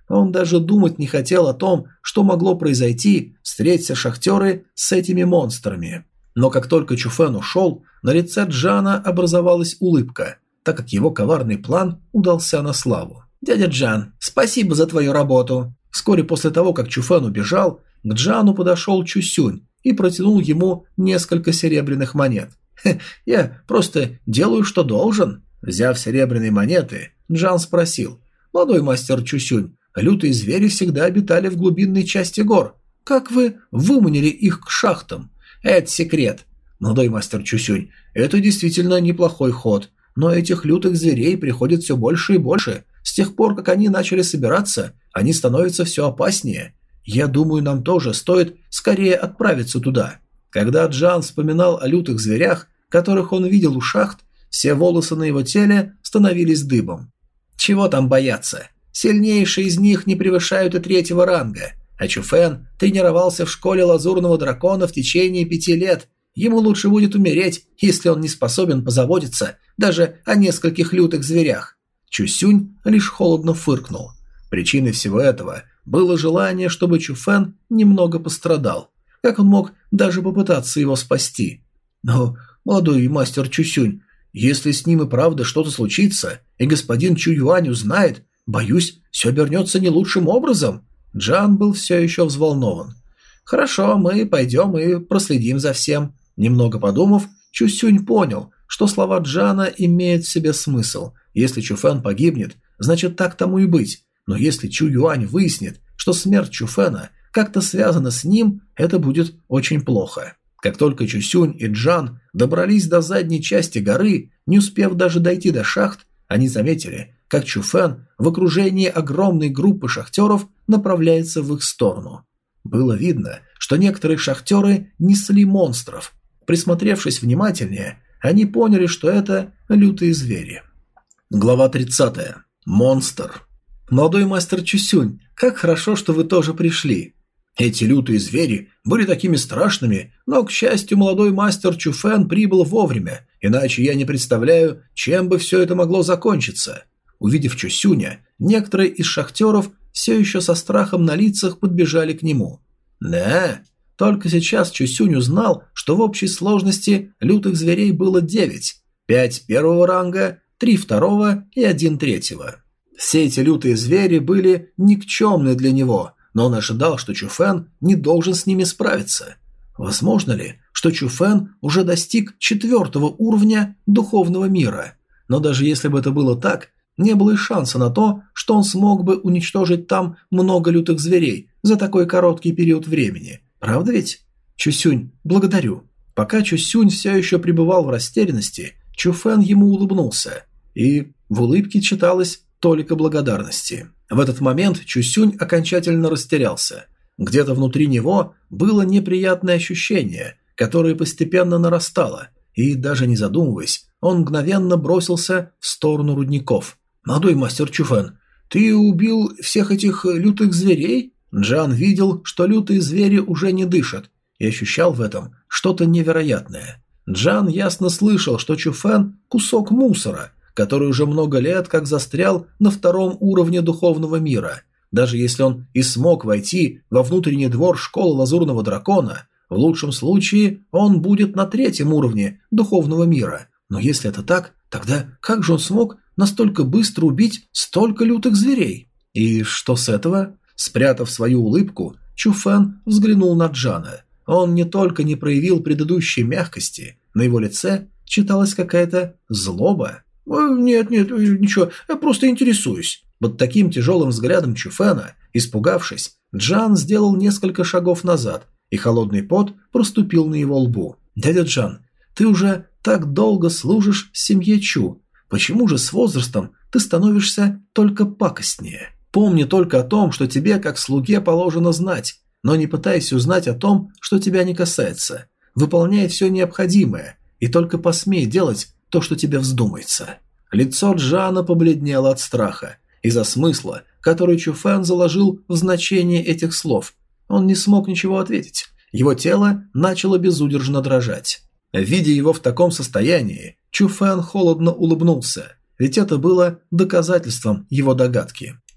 Speaker 1: Он даже думать не хотел о том, что могло произойти, встреться шахтеры с этими монстрами. Но как только Чуфэн ушел, на лице Джана образовалась улыбка, так как его коварный план удался на славу. «Дядя Джан, спасибо за твою работу!» Вскоре после того, как Чуфэн убежал, к Джану подошел Чусюнь и протянул ему несколько серебряных монет. «Хе, я просто делаю, что должен». Взяв серебряные монеты, Джан спросил: «Молодой мастер Чусюнь, лютые звери всегда обитали в глубинной части гор. Как вы выманили их к шахтам?» «Это секрет. Молодой мастер Чусюнь, это действительно неплохой ход, но этих лютых зверей приходит все больше и больше. С тех пор, как они начали собираться, они становятся все опаснее. Я думаю, нам тоже стоит скорее отправиться туда». Когда Джан вспоминал о лютых зверях, которых он видел у шахт, все волосы на его теле становились дыбом. Чего там бояться? Сильнейшие из них не превышают и третьего ранга, а Чуфэн тренировался в школе Лазурного Дракона в течение пяти лет. Ему лучше будет умереть, если он не способен позаботиться даже о нескольких лютых зверях. Чусюнь лишь холодно фыркнул. Причиной всего этого было желание, чтобы Чуфэн немного пострадал. Как он мог даже попытаться его спасти? Но, молодой мастер Чусюнь, если с ним и правда что-то случится, и господин Чу Юань узнает, боюсь, все обернется не лучшим образом. Джан был все еще взволнован. «Хорошо, мы пойдем и проследим за всем». Немного подумав, Чусюнь понял, что слова Джана имеют в себе смысл. Если Чуфэн погибнет, значит так тому и быть. Но если Чу Юань выяснит, что смерть Чуфэна как-то связана с ним, это будет очень плохо. Как только Чусюнь и Джан добрались до задней части горы, не успев даже дойти до шахт, они заметили, как Чуфэн в окружении огромной группы шахтеров направляется в их сторону. Было видно, что некоторые шахтеры несли монстров. Присмотревшись внимательнее, они поняли, что это лютые звери. Глава тридцатая. Монстр. «Молодой мастер Чусюнь, как хорошо, что вы тоже пришли». Эти лютые звери были такими страшными, но, к счастью, молодой мастер Чуфэн прибыл вовремя, иначе я не представляю, чем бы все это могло закончиться. Увидев Чусюня, некоторые из шахтеров все еще со страхом на лицах подбежали к нему. Да, только сейчас Чусюнь узнал, что в общей сложности лютых зверей было девять, пять первого ранга, три второго и один третьего. Все эти лютые звери были никчемны для него, но он ожидал, что Чуфэн не должен с ними справиться. Возможно ли, что Чуфэн уже достиг четвертого уровня духовного мира? Но даже если бы это было так, не было и шанса на то, что он смог бы уничтожить там много лютых зверей за такой короткий период времени. Правда ведь? Чусюнь, благодарю. Пока Чусюнь все еще пребывал в растерянности, Чуфэн ему улыбнулся, и в улыбке читалось толика благодарности. В этот момент Чусюнь окончательно растерялся. Где-то внутри него было неприятное ощущение, которое постепенно нарастало, и, даже не задумываясь, он мгновенно бросился в сторону рудников. «Молодой мастер Чуфэн, ты убил всех этих лютых зверей?» Джан видел, что лютые звери уже не дышат, и ощущал в этом что-то невероятное. Джан ясно слышал, что Чуфэн – кусок мусора, который уже много лет как застрял на втором уровне духовного мира. Даже если он и смог войти во внутренний двор школы Лазурного Дракона, в лучшем случае он будет на третьем уровне духовного мира. Но если это так, тогда как же он смог настолько быстро убить столько лютых зверей? И что с этого? Спрятав свою улыбку, Чуфэн взглянул на Джана. Он не только не проявил предыдущей мягкости, на его лице читалась какая-то злоба. «Нет, нет, ничего, я просто интересуюсь». Под таким тяжелым взглядом Чуфэна, испугавшись, Джан сделал несколько шагов назад, и холодный пот проступил на его лбу. «Дядя Джан, ты уже так долго служишь семье Чу. Почему же с возрастом ты становишься только пакостнее? Помни только о том, что тебе, как слуге, положено знать, но не пытайся узнать о том, что тебя не касается. Выполняй все необходимое, и только посмей делать то, что тебе вздумается». Лицо Джана побледнело от страха из-за смысла, который Чуфэн заложил в значение этих слов. Он не смог ничего ответить. Его тело начало безудержно дрожать. Видя его в таком состоянии, Чуфэн холодно улыбнулся, ведь это было доказательством его догадки.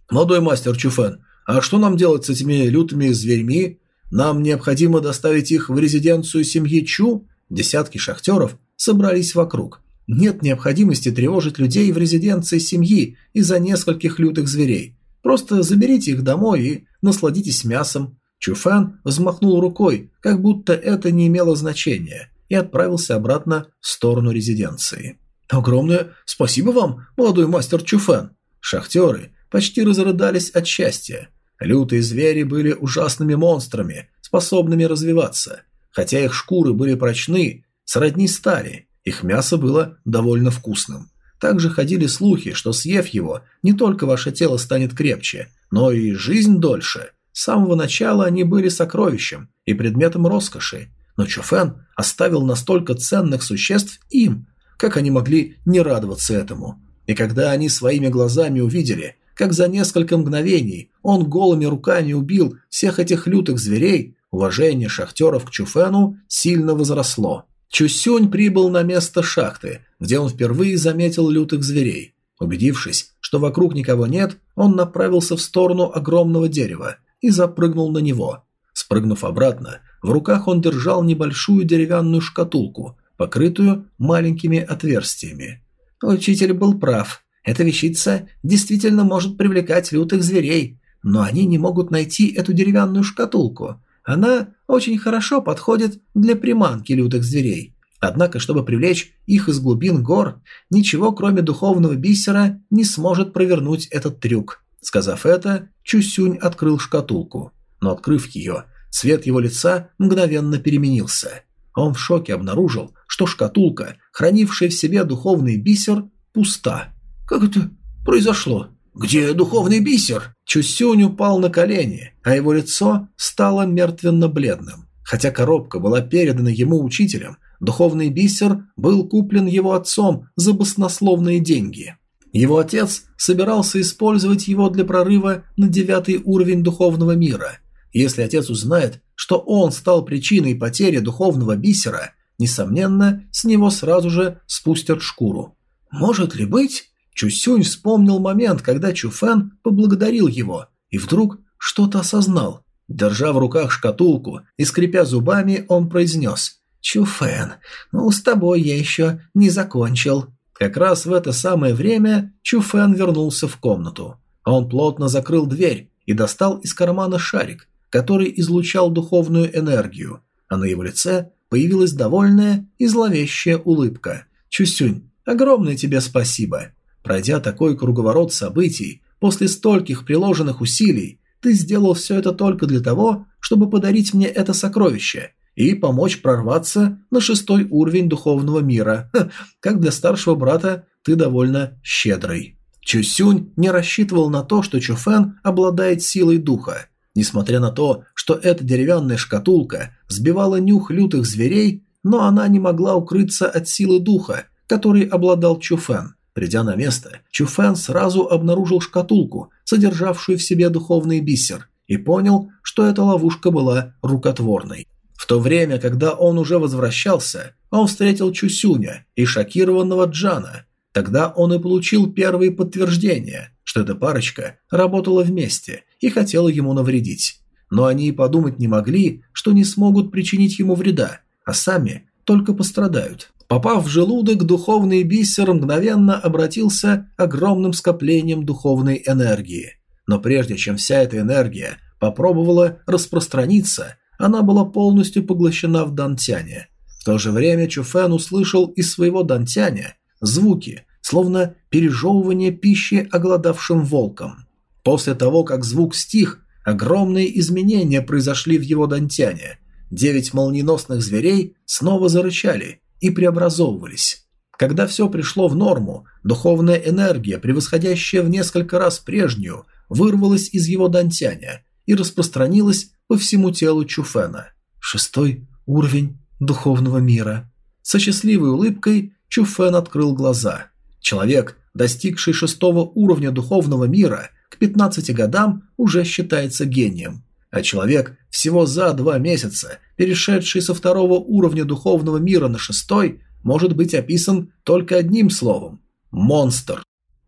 Speaker 1: «Молодой мастер Чуфэн, а что нам делать с этими лютыми зверьми? Нам необходимо доставить их в резиденцию семьи Чу?» Десятки шахтеров собрались вокруг. «Нет необходимости тревожить людей в резиденции семьи из-за нескольких лютых зверей. Просто заберите их домой и насладитесь мясом». Чуфэн взмахнул рукой, как будто это не имело значения, и отправился обратно в сторону резиденции. «Огромное спасибо вам, молодой мастер Чуфэн!» Шахтеры почти разрыдались от счастья. Лютые звери были ужасными монстрами, способными развиваться. Хотя их шкуры были прочны, сродни стали, их мясо было довольно вкусным. Также ходили слухи, что съев его, не только ваше тело станет крепче, но и жизнь дольше. С самого начала они были сокровищем и предметом роскоши, но Чуфэн оставил настолько ценных существ им, как они могли не радоваться этому. И когда они своими глазами увидели, как за несколько мгновений он голыми руками убил всех этих лютых зверей, уважение шахтеров к Чуфэну сильно возросло. Чусюнь прибыл на место шахты, где он впервые заметил лютых зверей. Убедившись, что вокруг никого нет, он направился в сторону огромного дерева и запрыгнул на него. Спрыгнув обратно, в руках он держал небольшую деревянную шкатулку, покрытую маленькими отверстиями. Учитель был прав. Эта вещица действительно может привлекать лютых зверей, но они не могут найти эту деревянную шкатулку. Она очень хорошо подходит для приманки лютых зверей. Однако, чтобы привлечь их из глубин гор, ничего кроме духовного бисера не сможет провернуть этот трюк. Сказав это, Чусюнь открыл шкатулку. Но открыв ее, цвет его лица мгновенно переменился. Он в шоке обнаружил, что шкатулка, хранившая в себе духовный бисер, пуста. «Как это произошло? Где духовный бисер?» Чусюнь упал на колени, а его лицо стало мертвенно-бледным. Хотя коробка была передана ему учителем, духовный бисер был куплен его отцом за баснословные деньги. Его отец собирался использовать его для прорыва на девятый уровень духовного мира. Если отец узнает, что он стал причиной потери духовного бисера, несомненно, с него сразу же спустят шкуру. Может ли быть? Чусюнь вспомнил момент, когда Чуфэн поблагодарил его, и вдруг что-то осознал. Держа в руках шкатулку и скрипя зубами, он произнес: «Чуфэн, ну с тобой я еще не закончил». Как раз в это самое время Чуфэн вернулся в комнату. Он плотно закрыл дверь и достал из кармана шарик, который излучал духовную энергию, а на его лице появилась довольная и зловещая улыбка. «Чусюнь, огромное тебе спасибо. Пройдя такой круговорот событий, после стольких приложенных усилий, ты сделал все это только для того, чтобы подарить мне это сокровище и помочь прорваться на шестой уровень духовного мира. Ха, как для старшего брата ты довольно щедрый». Чусюнь не рассчитывал на то, что Чуфэн обладает силой духа. Несмотря на то, что эта деревянная шкатулка сбивала нюх лютых зверей, но она не могла укрыться от силы духа, которой обладал Чуфэн. Придя на место, Чуфэн сразу обнаружил шкатулку, содержавшую в себе духовный бисер, и понял, что эта ловушка была рукотворной. В то время, когда он уже возвращался, он встретил Чусюня и шокированного Джана. Тогда он и получил первые подтверждения, что эта парочка работала вместе и хотела ему навредить. Но они и подумать не могли, что не смогут причинить ему вреда, а сами только пострадают. Попав в желудок, духовный бисер мгновенно обратился огромным скоплением духовной энергии. Но прежде чем вся эта энергия попробовала распространиться, она была полностью поглощена в дантяне. В то же время Чуфэн услышал из своего дантяня звуки, словно пережевывание пищи оголодавшим волком. После того, как звук стих, огромные изменения произошли в его дантяне. Девять молниеносных зверей снова зарычали и преобразовывались. Когда все пришло в норму, духовная энергия, превосходящая в несколько раз прежнюю, вырвалась из его дантяня и распространилась по всему телу Чуфэна. Шестой уровень духовного мира. Со счастливой улыбкой Чуфэн открыл глаза. Человек, достигший шестого уровня духовного мира, к пятнадцати годам уже считается гением. А человек, всего за два месяца, перешедший со второго уровня духовного мира на шестой, может быть описан только одним словом – монстр.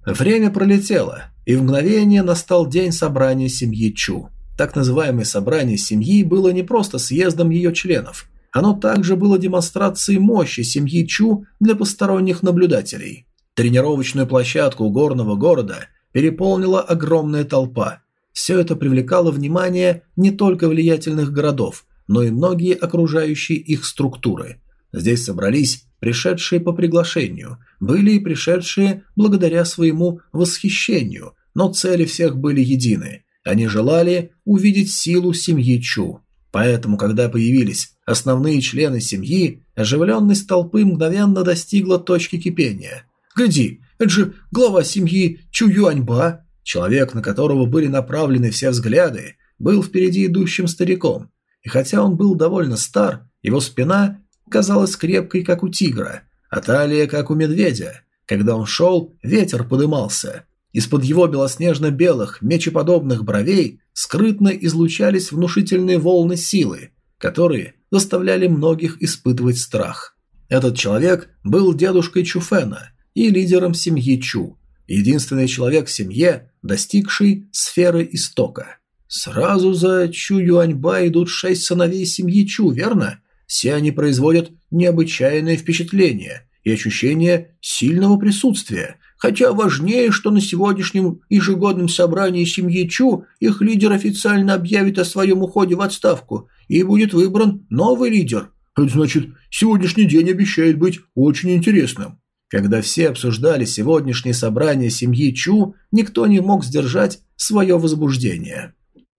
Speaker 1: Время пролетело, и в мгновение настал день собрания семьи Чу. Так называемое собрание семьи было не просто съездом ее членов. Оно также было демонстрацией мощи семьи Чу для посторонних наблюдателей. Тренировочную площадку горного города переполнила огромная толпа. Все это привлекало внимание не только влиятельных городов, но и многие окружающие их структуры. Здесь собрались пришедшие по приглашению, были и пришедшие благодаря своему восхищению, но цели всех были едины. Они желали увидеть силу семьи Чу. Поэтому, когда появились основные члены семьи, оживленность толпы мгновенно достигла точки кипения. «Гляди, это же глава семьи Чу Юаньба!» Человек, на которого были направлены все взгляды, был впереди идущим стариком. И хотя он был довольно стар, его спина казалась крепкой, как у тигра, а талия, как у медведя. Когда он шел, ветер подымался. Из-под его белоснежно-белых, мечеподобных бровей скрытно излучались внушительные волны силы, которые заставляли многих испытывать страх. Этот человек был дедушкой Чуфена и лидером семьи Чу. Единственный человек в семье, достигший сферы истока. Сразу за Чу Юаньба идут шесть сыновей семьи Чу, верно? Все они производят необычайное впечатление и ощущение сильного присутствия, хотя важнее, что на сегодняшнем ежегодном собрании семьи Чу их лидер официально объявит о своем уходе в отставку, и будет выбран новый лидер. Это значит, сегодняшний день обещает быть очень интересным. Когда все обсуждали сегодняшнее собрание семьи Чу, никто не мог сдержать свое возбуждение.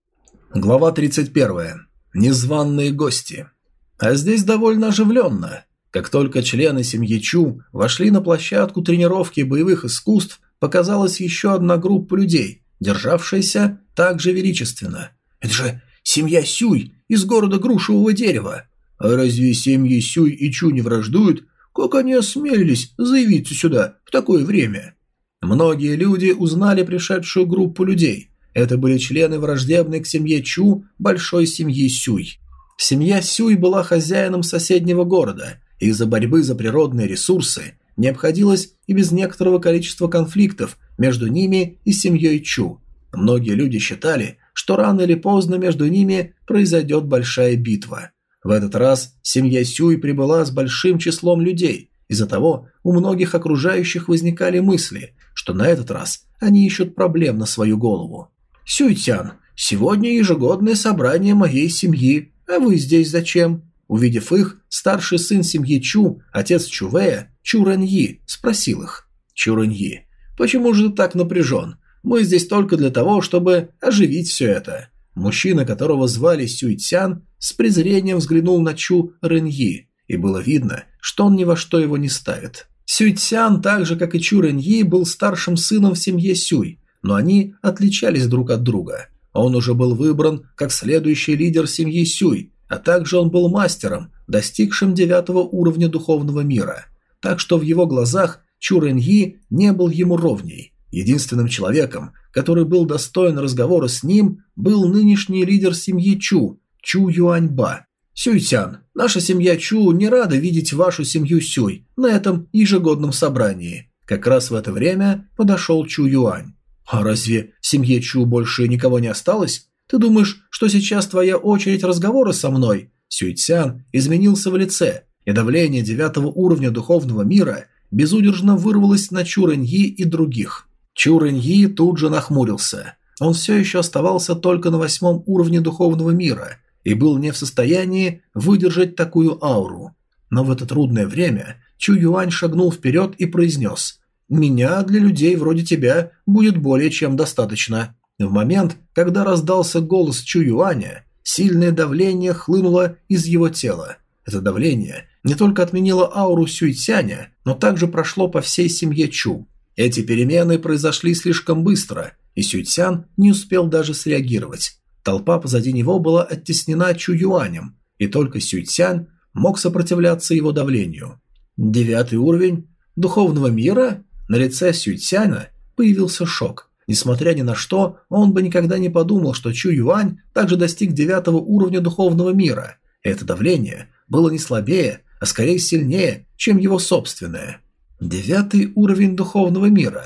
Speaker 1: Глава тридцать первая. Незваные гости. А здесь довольно оживленно. Как только члены семьи Чу вошли на площадку тренировки боевых искусств, показалась еще одна группа людей, державшаяся так же величественно. «Это же семья Сюй из города Грушевого дерева. А разве семьи Сюй и Чу не враждуют? Как они осмелились заявиться сюда в такое время?» Многие люди узнали пришедшую группу людей. Это были члены враждебной к семье Чу большой семьи Сюй. Семья Сюй была хозяином соседнего города, и из-за борьбы за природные ресурсы не обходилось и без некоторого количества конфликтов между ними и семьей Чу. Многие люди считали, что рано или поздно между ними произойдет большая битва. В этот раз семья Сюй прибыла с большим числом людей. Из-за того у многих окружающих возникали мысли, что на этот раз они ищут проблем на свою голову. «Сюйтян, сегодня ежегодное собрание моей семьи. А вы здесь зачем?» Увидев их, старший сын семьи Чу, отец Чувея, Чу Рэньи, спросил их. «Чу Рэньи, почему же ты так напряжен? Мы здесь только для того, чтобы оживить все это». Мужчина, которого звали Сюйтян, с презрением взглянул на Чу Рэньи, и было видно, что он ни во что его не ставит. Сюйтян, так же как и Чу Рэньи, был старшим сыном в семье Сюй, но они отличались друг от друга. Он уже был выбран как следующий лидер семьи Сюй, а также он был мастером, достигшим девятого уровня духовного мира. Так что в его глазах Чу Рэньи не был ему ровней. Единственным человеком, который был достоин разговора с ним, был нынешний лидер семьи Чу, Чу Юаньба. «Сюйтян, наша семья Чу не рада видеть вашу семью Сюй на этом ежегодном собрании». Как раз в это время подошел Чу Юань. «А разве в семье Чу больше никого не осталось? Ты думаешь, что сейчас твоя очередь разговора со мной?» Сюйтян изменился в лице, и давление девятого уровня духовного мира безудержно вырвалось на Чу Рэньи и других. Чу Рэньи тут же нахмурился. Он все еще оставался только на восьмом уровне духовного мира и был не в состоянии выдержать такую ауру. Но в это трудное время Чу Юань шагнул вперед и произнес: «Меня для людей вроде тебя будет более чем достаточно». В момент, когда раздался голос Чу Юаня, сильное давление хлынуло из его тела. Это давление не только отменило ауру Сюйтяня, но также прошло по всей семье Чу. Эти перемены произошли слишком быстро, и Сюйтян не успел даже среагировать. Толпа позади него была оттеснена Чу Юанем, и только Сюйтян мог сопротивляться его давлению. Девятый уровень духовного мира? На лице Сюйтяня появился шок. Несмотря ни на что, он бы никогда не подумал, что Чу Юань также достиг девятого уровня духовного мира. Это давление было не слабее, а скорее сильнее, чем его собственное. Девятый уровень духовного мира.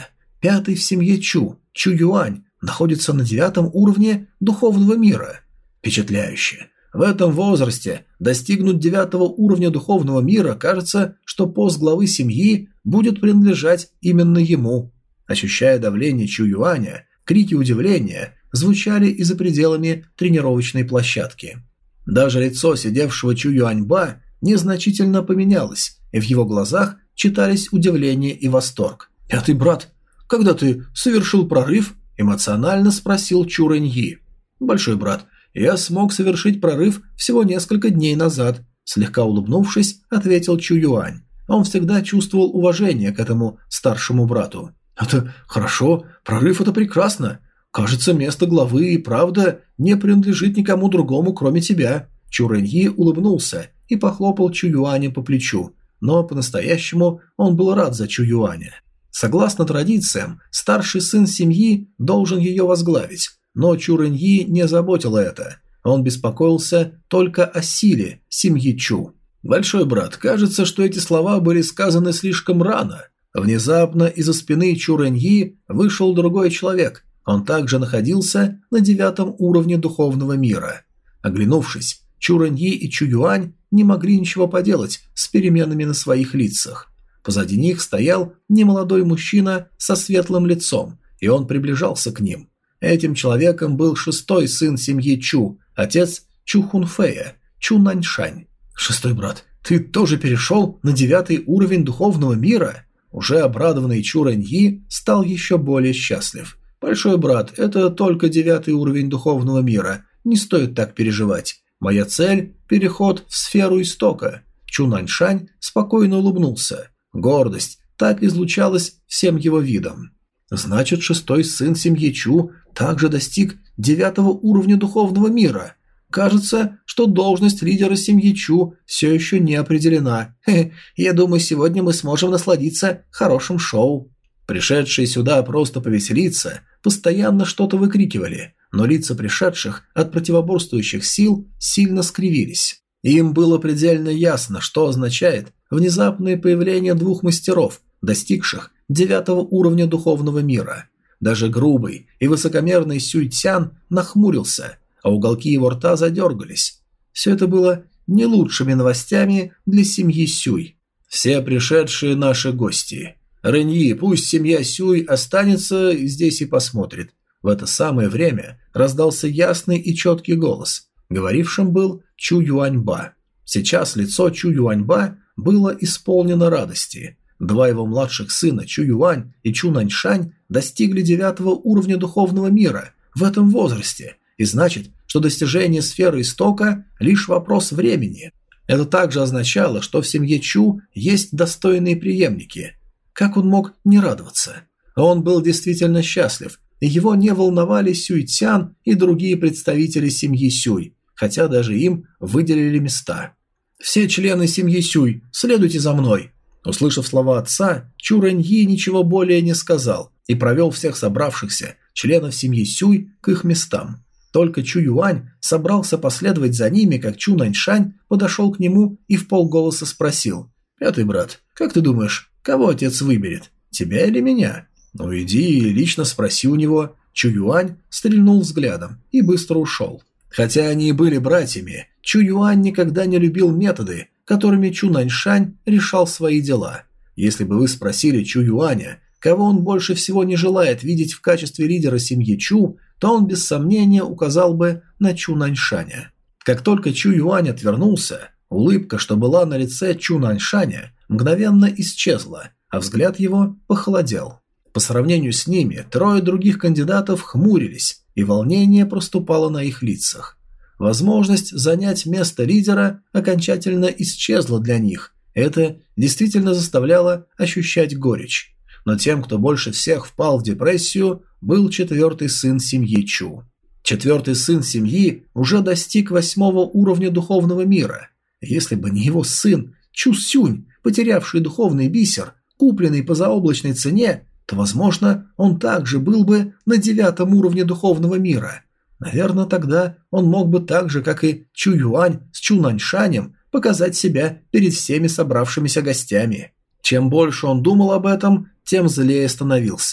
Speaker 1: пятый в семье Чу, Чу Юань, находится на девятом уровне духовного мира. Впечатляюще. В этом возрасте достигнуть девятого уровня духовного мира, кажется, что пост главы семьи будет принадлежать именно ему. Ощущая давление Чу Юаня, крики удивления звучали и за пределами тренировочной площадки. Даже лицо сидевшего Чу Юаньба незначительно поменялось, и в его глазах читались удивление и восторг. «Пятый брат, когда ты совершил прорыв?» – эмоционально спросил Чу Рэньи. «Большой брат, я смог совершить прорыв всего несколько дней назад», – слегка улыбнувшись, ответил Чу Юань. Он всегда чувствовал уважение к этому старшему брату. «Это хорошо, прорыв – это прекрасно. Кажется, место главы и правда не принадлежит никому другому, кроме тебя». Чу Рэньи улыбнулся и похлопал Чу Юаня по плечу, но по-настоящему он был рад за Чу Юаня. Согласно традициям, старший сын семьи должен ее возглавить, но Чу Рэньи не заботило это. Он беспокоился только о силе семьи Чу. «Большой брат, кажется, что эти слова были сказаны слишком рано». Внезапно из-за спины Чу Рэньи вышел другой человек. Он также находился на девятом уровне духовного мира. Оглянувшись, Чу Рэньи и Чу Юань не могли ничего поделать с переменами на своих лицах. Позади них стоял немолодой мужчина со светлым лицом, и он приближался к ним. Этим человеком был шестой сын семьи Чу, отец Чу Хунфэя, Чу Наньшань. «Шестой брат, ты тоже перешел на девятый уровень духовного мира?» Уже обрадованный Чу Рэньи стал еще более счастлив. «Большой брат, это только девятый уровень духовного мира, не стоит так переживать. Моя цель – переход в сферу истока». Чу Наньшань спокойно улыбнулся. Гордость так излучалась всем его видом. Значит, шестой сын семьи Чу также достиг девятого уровня духовного мира. Кажется, что должность лидера семьи Чу все еще не определена. Хе, я думаю, сегодня мы сможем насладиться хорошим шоу. Пришедшие сюда просто повеселиться постоянно что-то выкрикивали, но лица пришедших от противоборствующих сил сильно скривились. Им было предельно ясно, что означает внезапное появление двух мастеров, достигших девятого уровня духовного мира. Даже грубый и высокомерный Сюй Цян нахмурился, а уголки его рта задергались. Все это было не лучшими новостями для семьи Сюй. «Все пришедшие наши гости. Рэньи, пусть семья Сюй останется здесь и посмотрит». В это самое время раздался ясный и четкий голос. Говорившим был Чу Юаньба. Сейчас лицо Чу Юаньба было исполнено радости. Два его младших сына, Чу Юань и Чу Наньшань, достигли девятого уровня духовного мира в этом возрасте, и значит, что достижение сферы истока – лишь вопрос времени. Это также означало, что в семье Чу есть достойные преемники. Как он мог не радоваться? Он был действительно счастлив, и его не волновали Сюй Цян и другие представители семьи Сюй, хотя даже им выделили места. «Все члены семьи Сюй, следуйте за мной!» Услышав слова отца, Чу Рэньи ничего более не сказал и провел всех собравшихся членов семьи Сюй к их местам. Только Чу Юань собрался последовать за ними, как Чу Наньшань подошел к нему и вполголоса спросил: «Пятый брат, как ты думаешь, кого отец выберет, тебя или меня?» «Ну иди и лично спроси у него». Чу Юань стрельнул взглядом и быстро ушел. Хотя они и были братьями, Чу Юань никогда не любил методы, которыми Чу Наньшань решал свои дела. Если бы вы спросили Чу Юаня, кого он больше всего не желает видеть в качестве лидера семьи Чу, то он без сомнения указал бы на Чу Наньшаня. Как только Чу Юань отвернулся, улыбка, что была на лице Чу Наньшаня, мгновенно исчезла, а взгляд его похолодел. По сравнению с ними, трое других кандидатов хмурились, и волнение проступало на их лицах. Возможность занять место лидера окончательно исчезла для них. Это действительно заставляло ощущать горечь. Но тем, кто больше всех впал в депрессию, был четвертый сын семьи Чу. Четвертый сын семьи уже достиг восьмого уровня духовного мира. Если бы не его сын Чу Сюнь, потерявший духовный бисер, купленный по заоблачной цене, то, возможно, он также был бы на девятом уровне духовного мира. Наверное, тогда он мог бы так же, как и Чу Юань с Чу Наньшанем, показать себя перед всеми собравшимися гостями. Чем больше он думал об этом, тем злее становился.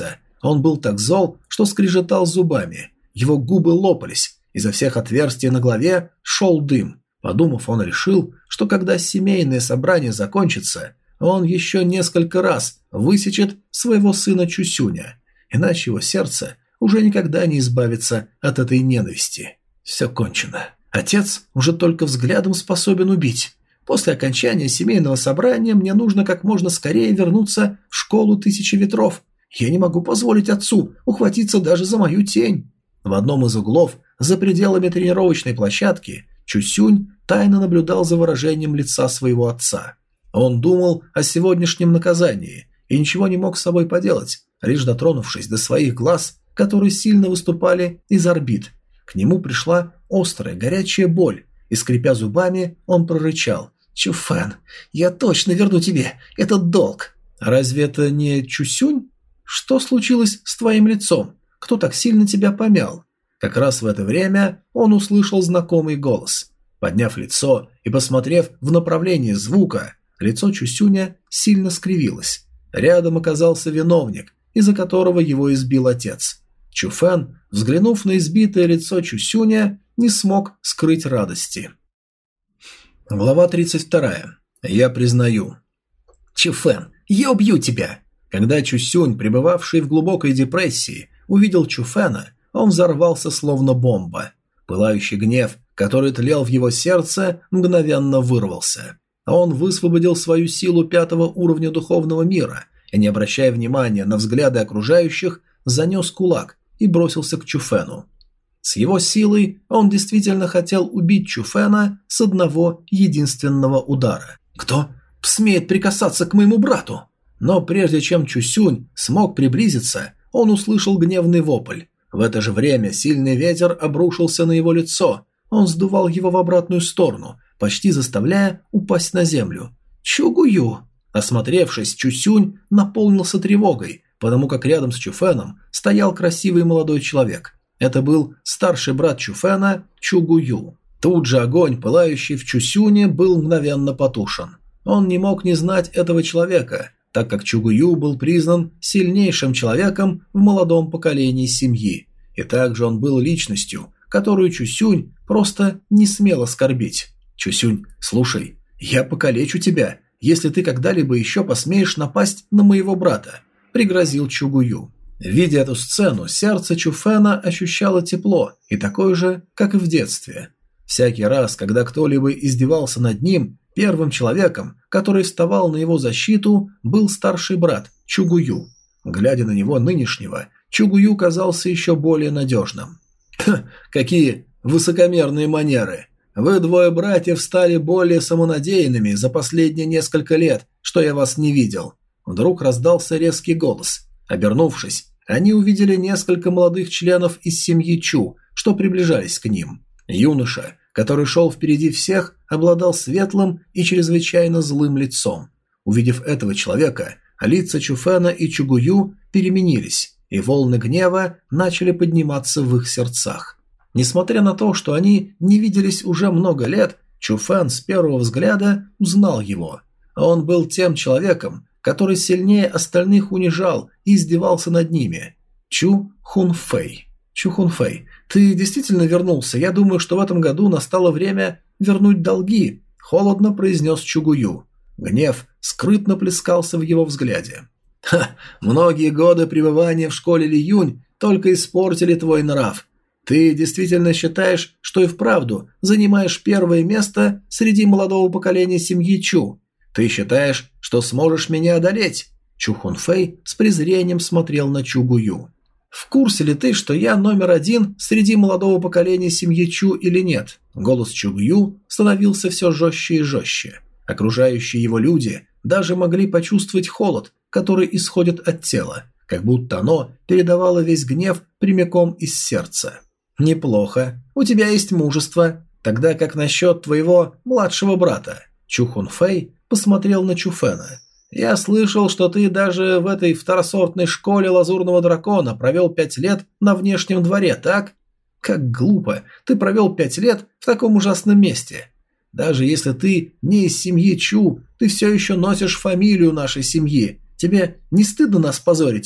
Speaker 1: Он был так зол, что скрежетал зубами. Его губы лопались, изо всех отверстий на голове шел дым. Подумав, он решил, что когда семейное собрание закончится, он еще несколько раз высечет своего сына Чусюня, иначе его сердце уже никогда не избавится от этой ненависти. Все кончено. Отец уже только взглядом способен убить. После окончания семейного собрания мне нужно как можно скорее вернуться в школу Тысячи Ветров. Я не могу позволить отцу ухватиться даже за мою тень. В одном из углов, за пределами тренировочной площадки, Чусюнь тайно наблюдал за выражением лица своего отца. Он думал о сегодняшнем наказании и ничего не мог с собой поделать, лишь дотронувшись до своих глаз, которые сильно выступали из орбит. К нему пришла острая горячая боль, и, скрипя зубами, он прорычал: «Чуфэн, я точно верну тебе этот долг!» «Разве это не Чусюнь? Что случилось с твоим лицом? Кто так сильно тебя помял?» Как раз в это время он услышал знакомый голос. Подняв лицо и посмотрев в направлении звука, лицо Чусюня сильно скривилось. Рядом оказался виновник, из-за которого его избил отец. Чуфэн, взглянув на избитое лицо Чусюня, не смог скрыть радости. Глава тридцать вторая. Я признаю. «Чуфэн, я убью тебя!» Когда Чусюнь, пребывавший в глубокой депрессии, увидел Чуфэна, он взорвался словно бомба. Пылающий гнев, который тлел в его сердце, мгновенно вырвался. Он высвободил свою силу пятого уровня духовного мира и, не обращая внимания на взгляды окружающих, занес кулак и бросился к Чуфэну. С его силой он действительно хотел убить Чуфэна с одного единственного удара. «Кто смеет прикасаться к моему брату?» Но прежде чем Чусюнь смог приблизиться, он услышал гневный вопль. В это же время сильный ветер обрушился на его лицо. Он сдувал его в обратную сторону, почти заставляя упасть на землю. «Чугую!» Осмотревшись, Чусюнь наполнился тревогой, потому как рядом с Чуфэном стоял красивый молодой человек. Это был старший брат Чуфэна, Чугую. Тут же огонь, пылающий в Чусюне, был мгновенно потушен. Он не мог не знать этого человека, так как Чугую был признан сильнейшим человеком в молодом поколении семьи, и также он был личностью, которую Чусюнь просто не смел оскорбить. «Чусюнь, слушай, я покалечу тебя, если ты когда-либо еще посмеешь напасть на моего брата», – пригрозил Чугую. Видя эту сцену, сердце Чуфэна ощущало тепло, и такое же, как и в детстве. Всякий раз, когда кто-либо издевался над ним, первым человеком, который вставал на его защиту, был старший брат Чугую. Глядя на него нынешнего, Чугую казался еще более надежным. «Ха, какие высокомерные манеры! Вы, двое братьев, стали более самонадеянными за последние несколько лет, что я вас не видел». Вдруг раздался резкий голос. Обернувшись, они увидели несколько молодых членов из семьи Чу, что приближались к ним. Юноша, который шел впереди всех, обладал светлым и чрезвычайно злым лицом. Увидев этого человека, лица Чуфэна и Чугую переменились, и волны гнева начали подниматься в их сердцах. Несмотря на то, что они не виделись уже много лет, Чуфэн с первого взгляда узнал его. Он был тем человеком, который сильнее остальных унижал и издевался над ними. Чу Хунфэй. Чу Хунфэй, ты действительно вернулся? Я думаю, что в этом году настало время вернуть долги, холодно произнес Чугую. Гнев скрытно плескался в его взгляде. Ха, многие годы пребывания в школе Ли Юнь только испортили твой нрав. Ты действительно считаешь, что и вправду занимаешь первое место среди молодого поколения семьи Чу? Ты считаешь, что сможешь меня одолеть? Чу Хунфэй с презрением смотрел на Чугую. В курсе ли ты, что я номер один среди молодого поколения семьи Чу или нет? Голос Чугую становился все жестче и жестче. Окружающие его люди даже могли почувствовать холод, который исходит от тела, как будто оно передавало весь гнев прямиком из сердца. Неплохо. У тебя есть мужество. Тогда как насчет твоего младшего брата? Чу Хунфэй посмотрел на Чуфэна. Я слышал, что ты даже в этой второсортной школе Лазурного Дракона провел пять лет на внешнем дворе, так? Как глупо. Ты провел пять лет в таком ужасном месте. Даже если ты не из семьи Чу, ты все еще носишь фамилию нашей семьи. Тебе не стыдно нас позорить, а?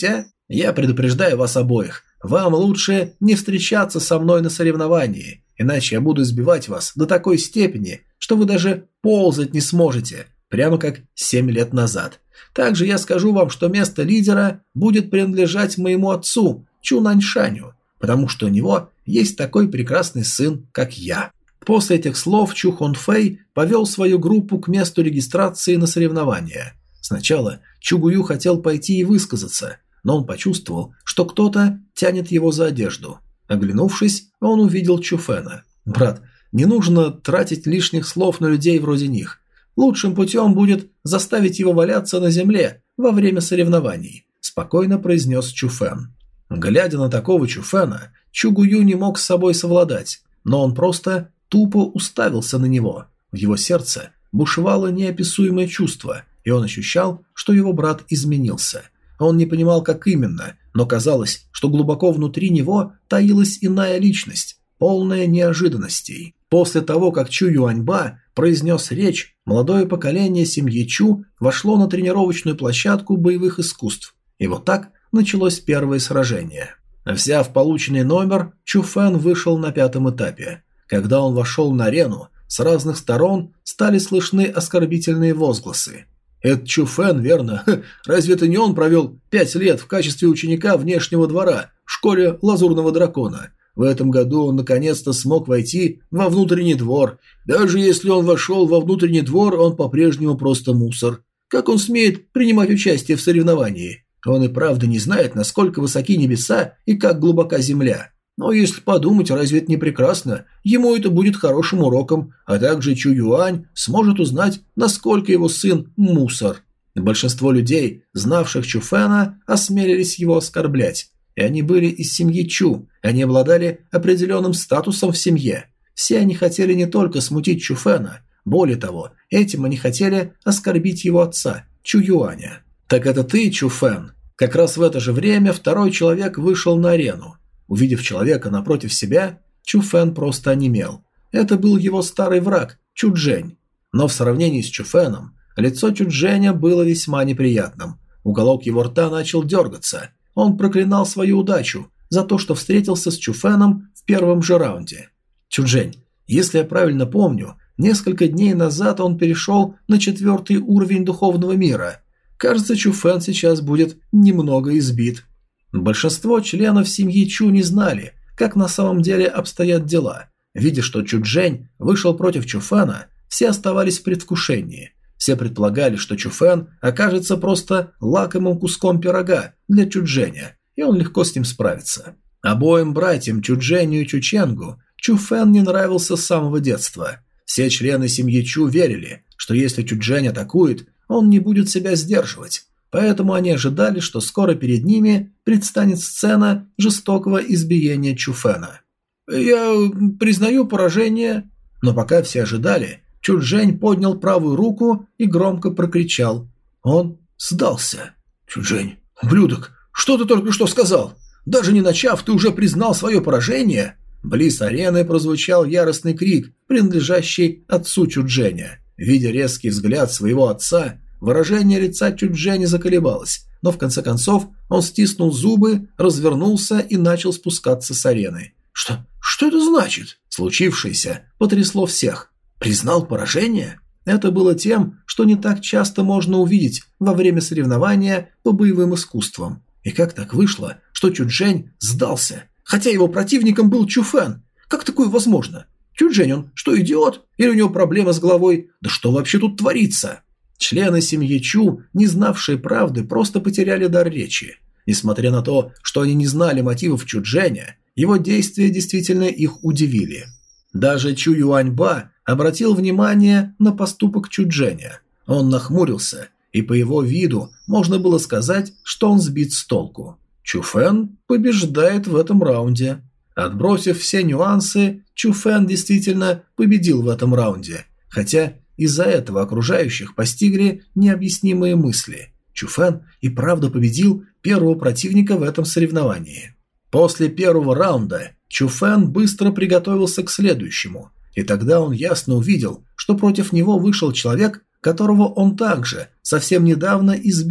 Speaker 1: Я предупреждаю вас обоих, вам лучше не встречаться со мной на соревновании, иначе я буду избивать вас до такой степени, что вы даже ползать не сможете, прямо как семь лет назад. Также я скажу вам, что место лидера будет принадлежать моему отцу, Чу Наньшаню, потому что у него есть такой прекрасный сын, как я». После этих слов Чу Хонфэй повел свою группу к месту регистрации на соревнования. Сначала Чу Гую хотел пойти и высказаться, но он почувствовал, что кто-то тянет его за одежду. Оглянувшись, он увидел Чу Фэна. «Брат, не нужно тратить лишних слов на людей вроде них. Лучшим путем будет заставить его валяться на земле во время соревнований», – спокойно произнес Чу Фэн. Глядя на такого Чу Фэна, Чу Гую не мог с собой совладать, но он просто тупо уставился на него. В его сердце бушевало неописуемое чувство, и он ощущал, что его брат изменился. Он не понимал, как именно, но казалось, что глубоко внутри него таилась иная личность, полная неожиданностей. После того, как Чу Юаньба произнес речь, молодое поколение семьи Чу вошло на тренировочную площадку боевых искусств. И вот так началось первое сражение. Взяв полученный номер, Чу Фэн вышел на пятом этапе. Когда он вошел на арену, с разных сторон стали слышны оскорбительные возгласы. «Это Чу Фэн, верно? Ха, разве это не он провел пять лет в качестве ученика внешнего двора в школе Лазурного Дракона? В этом году он наконец-то смог войти во внутренний двор. Даже если он вошел во внутренний двор, он по-прежнему просто мусор. Как он смеет принимать участие в соревновании? Он и правда не знает, насколько высоки небеса и как глубока земля. Но если подумать, разве это не прекрасно? Ему это будет хорошим уроком, а также Чу Юань сможет узнать, насколько его сын – мусор». Большинство людей, знавших Чу Фэна, осмелились его оскорблять. И они были из семьи Чу, они обладали определенным статусом в семье. Все они хотели не только смутить Чу Фэна, более того, этим они хотели оскорбить его отца, Чу Юаня. «Так это ты, Чу Фэн?» Как раз в это же время второй человек вышел на арену. Увидев человека напротив себя, Чу Фэн просто онемел. Это был его старый враг, Чу Джень. Но в сравнении с Чу Фэном, лицо Чу Дженя было весьма неприятным. Уголок его рта начал дергаться. Он проклинал свою удачу за то, что встретился с Чу Фэном в первом же раунде. «Чу Джень, если я правильно помню, несколько дней назад он перешел на четвертый уровень духовного мира. Кажется, Чу Фэн сейчас будет немного избит». Большинство членов семьи Чу не знали, как на самом деле обстоят дела. Видя, что Чу Джень вышел против Чу Фэна, все оставались в предвкушении. Все предполагали, что Чу Фэн окажется просто лакомым куском пирога для Чу Дженя, и он легко с ним справится. Обоим братьям Чу Дженю и Чу Ченгу Чу Фэн не нравился с самого детства. Все члены семьи Чу верили, что если Чу Джень атакует, он не будет себя сдерживать. Поэтому они ожидали, что скоро перед ними предстанет сцена жестокого избиения Чу Фэна. «Я признаю поражение», но пока все ожидали, Чу Джень поднял правую руку и громко прокричал. Он сдался. «Чу Джень, ублюдок, что ты только что сказал? Даже не начав, ты уже признал свое поражение?» Близ арены прозвучал яростный крик, принадлежащий отцу Чу Дженя. Видя резкий взгляд своего отца, выражение лица Чу Дженя заколебалось, но в конце концов он стиснул зубы, развернулся и начал спускаться с арены. «Что? Что это значит?» Случившееся потрясло всех. Признал поражение? Это было тем, что не так часто можно увидеть во время соревнования по боевым искусствам. И как так вышло, что Чу Джень сдался, хотя его противником был Чу Фэн? Как такое возможно? Чу Джень, он что, идиот? Или у него проблема с головой? Да что вообще тут творится? Члены семьи Чу, не знавшие правды, просто потеряли дар речи. Несмотря на то, что они не знали мотивов Чу Дженя, его действия действительно их удивили. Даже Чу Юаньба обратил внимание на поступок Чу Дженя. Он нахмурился, и по его виду можно было сказать, что он сбит с толку. Чу Фэн побеждает в этом раунде. Отбросив все нюансы, Чу Фэн действительно победил в этом раунде, хотя из-за этого окружающих постигли необъяснимые мысли. Чу Фэн и правда победил первого противника в этом соревновании. После первого раунда Чу Фэн быстро приготовился к следующему, и тогда он ясно увидел, что против него вышел человек, которого он также совсем недавно избил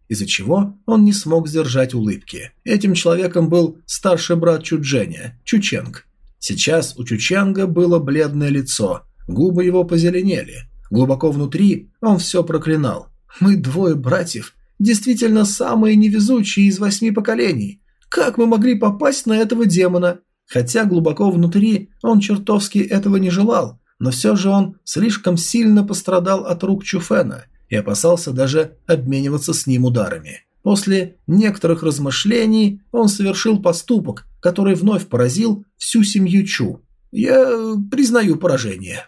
Speaker 1: из-за чего он не смог сдержать улыбки. Этим человеком был старший брат Чудженя, Чученг. Сейчас у Чученга было бледное лицо, губы его позеленели. Глубоко внутри он все проклинал. «Мы двое братьев, действительно самые невезучие из восьми поколений. Как мы могли попасть на этого демона?» Хотя глубоко внутри он чертовски этого не желал, но все же он слишком сильно пострадал от рук Чуфена и опасался даже обмениваться с ним ударами. После некоторых размышлений он совершил поступок, который вновь поразил всю семью Чу. «Я признаю поражение».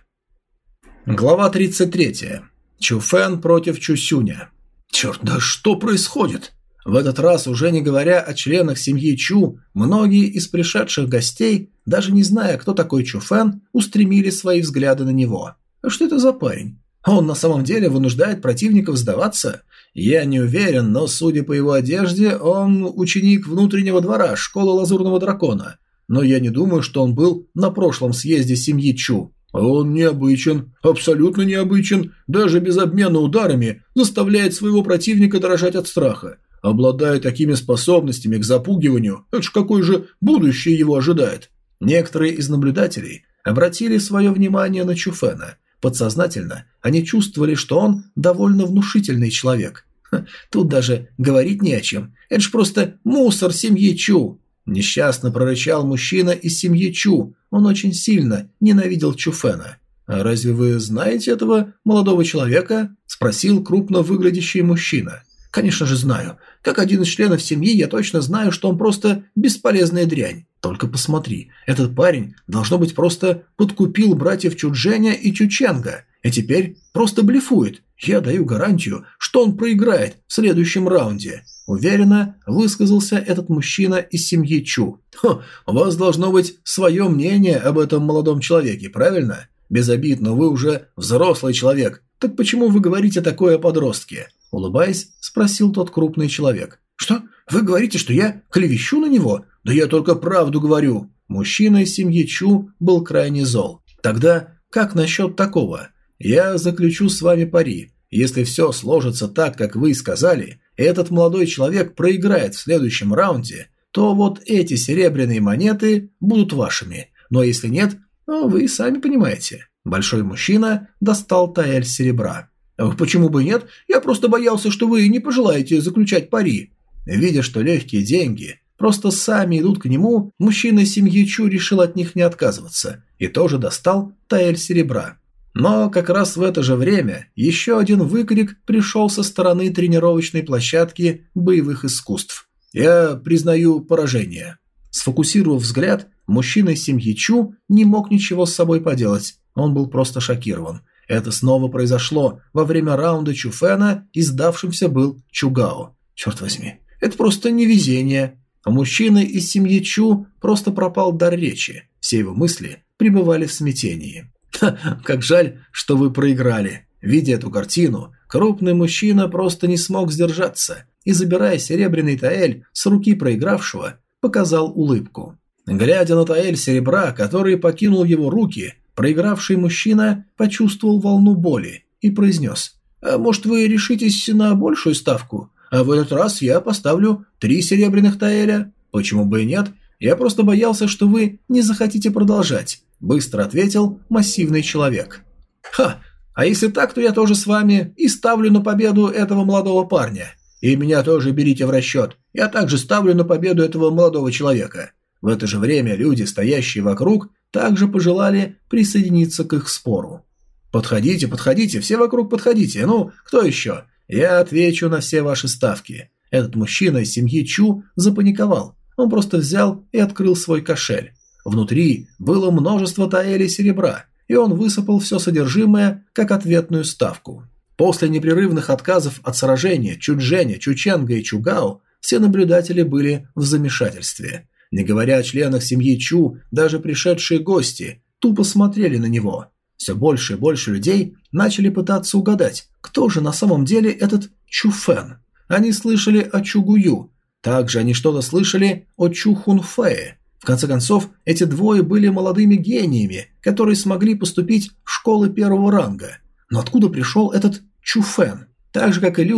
Speaker 1: Глава тридцать третья. Чуфен против Чусюня. Черт, да что происходит? В этот раз, уже не говоря о членах семьи Чу, многие из пришедших гостей, даже не зная, кто такой Чуфен, устремили свои взгляды на него. А что это за парень? Он на самом деле вынуждает противников сдаваться? Я не уверен, но, судя по его одежде, он ученик внутреннего двора школы Лазурного Дракона. Но я не думаю, что он был на прошлом съезде семьи Чу. Он необычен, абсолютно необычен, даже без обмена ударами заставляет своего противника дрожать от страха. Обладая такими способностями к запугиванию, это ж какое же будущее его ожидает? Некоторые из наблюдателей обратили свое внимание на Чуфена. Подсознательно они чувствовали, что он довольно внушительный человек. Ха, тут даже говорить не о чем. Это ж просто мусор семьи Чу. Несчастно прорычал мужчина из семьи Чу. Он очень сильно ненавидел Чуфена. «А разве вы знаете этого молодого человека?» – спросил крупно выглядящий мужчина. «Конечно же знаю. Как один из членов семьи я точно знаю, что он просто бесполезная дрянь. Только посмотри, этот парень, должно быть, просто подкупил братьев Чудженя и Чученга, и теперь просто блефует. Я даю гарантию, что он проиграет в следующем раунде». Уверенно высказался этот мужчина из семьи Чу. «Хо, у вас должно быть свое мнение об этом молодом человеке, правильно? Без обид, но вы уже взрослый человек. Так почему вы говорите такое о подростке?» Улыбаясь, спросил тот крупный человек. «Что? Вы говорите, что я клевещу на него? Да я только правду говорю». Мужчина из семьи Чу был крайне зол. «Тогда как насчет такого? Я заключу с вами пари. Если все сложится так, как вы и сказали, и этот молодой человек проиграет в следующем раунде, то вот эти серебряные монеты будут вашими. Но если нет, ну, вы сами понимаете». Большой мужчина достал таэль серебра. «Почему бы нет? Я просто боялся, что вы не пожелаете заключать пари». Видя, что легкие деньги просто сами идут к нему, мужчина семьи Чу решил от них не отказываться и тоже достал таэль серебра. Но как раз в это же время еще один выкрик пришел со стороны тренировочной площадки боевых искусств. «Я признаю поражение». Сфокусировав взгляд, мужчина из семьи Чу не мог ничего с собой поделать, он был просто шокирован. Это снова произошло во время раунда Чуфена, и сдавшимся был Чугао. Черт возьми, это просто невезение. А мужчина из семьи Чу просто пропал дар речи, все его мысли пребывали в смятении. «Ха, как жаль, что вы проиграли». Видя эту картину, крупный мужчина просто не смог сдержаться и, забирая серебряный таэль с руки проигравшего, показал улыбку. Глядя на таэль серебра, который покинул его руки, проигравший мужчина почувствовал волну боли и произнес: «А может, вы решитесь на большую ставку? А в этот раз я поставлю три серебряных таэля». «Почему бы и нет? Я просто боялся, что вы не захотите продолжать», – быстро ответил массивный человек. «Ха, а если так, то я тоже с вами и ставлю на победу этого молодого парня. И меня тоже берите в расчет. Я также ставлю на победу этого молодого человека». В это же время люди, стоящие вокруг, также пожелали присоединиться к их спору. «Подходите, подходите, все вокруг подходите. Ну, кто еще? Я отвечу на все ваши ставки». Этот мужчина из семьи Чу запаниковал. Он просто взял и открыл свой кошель. Внутри было множество таэлей серебра, и он высыпал все содержимое как ответную ставку. После непрерывных отказов от сражения Чудженя, Чученга и Чугао все наблюдатели были в замешательстве. Не говоря о членах семьи Чу, даже пришедшие гости тупо смотрели на него. Все больше и больше людей начали пытаться угадать, кто же на самом деле этот Чуфен. Они слышали о Чугую, также они что-то слышали о Чухунфэе. В конце концов, эти двое были молодыми гениями, которые смогли поступить в школы первого ранга. Но откуда пришел этот Чуфен? Так же, как и люди,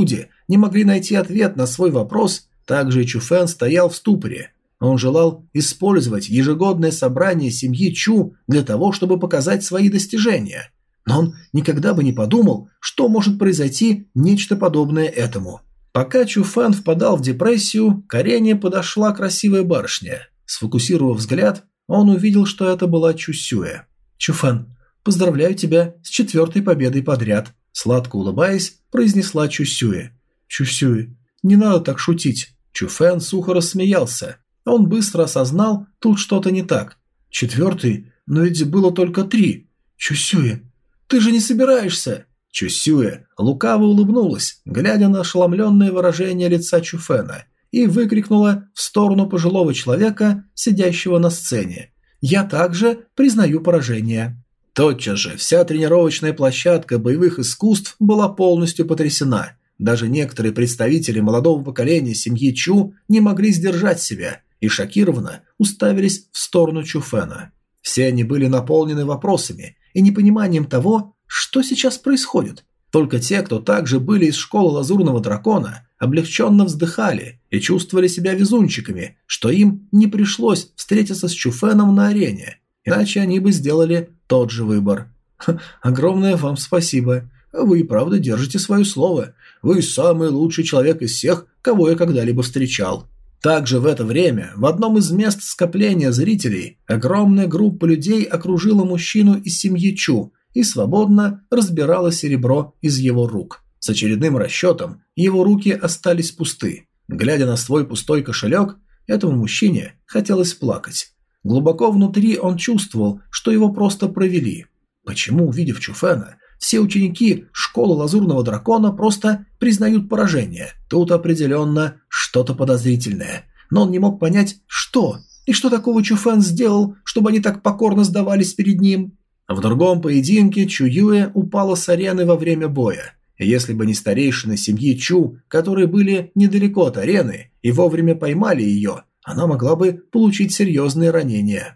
Speaker 1: не могли найти ответ на свой вопрос, также и Чуфэн стоял в ступоре. Он желал использовать ежегодное собрание семьи Чу для того, чтобы показать свои достижения. Но он никогда бы не подумал, что может произойти нечто подобное этому. Пока Чуфэн впадал в депрессию, к арене подошла красивая барышня. Сфокусировав взгляд, он увидел, что это была Чусюэ. «Чуфэн, поздравляю тебя с четвертой победой подряд», – сладко улыбаясь, произнесла Чусюэ. «Чусюэ, не надо так шутить». Чуфэн сухо рассмеялся. Он быстро осознал, тут что-то не так. «Четвертый? Но ведь было только три. Чусюэ, ты же не собираешься?» Чусюэ лукаво улыбнулась, глядя на ошеломленное выражение лица Чуфэна, и выкрикнула в сторону пожилого человека, сидящего на сцене. «Я также признаю поражение». Тотчас же вся тренировочная площадка боевых искусств была полностью потрясена. Даже некоторые представители молодого поколения семьи Чу не могли сдержать себя и шокированно уставились в сторону Чуфэна. Все они были наполнены вопросами и непониманием того, что сейчас происходит. Только те, кто также были из школы Лазурного Дракона, облегченно вздыхали и чувствовали себя везунчиками, что им не пришлось встретиться с Чуфэном на арене, иначе они бы сделали тот же выбор. «Огромное вам спасибо. Вы и правда держите свое слово. Вы самый лучший человек из всех, кого я когда-либо встречал». Также в это время в одном из мест скопления зрителей огромная группа людей окружила мужчину из семьи Чу и свободно разбирала серебро из его рук. С очередным расчетом его руки остались пусты. Глядя на свой пустой кошелек, этому мужчине хотелось плакать. Глубоко внутри он чувствовал, что его просто провели. Почему, увидев Чуфэна, все ученики школы Лазурного Дракона просто признают поражение? Тут определенно что-то подозрительное. Но он не мог понять, что и что такого Чуфэн сделал, чтобы они так покорно сдавались перед ним. В другом поединке Чуюэ упала с арены во время боя. Если бы не старейшины семьи Чу, которые были недалеко от арены и вовремя поймали ее, она могла бы получить серьезные ранения.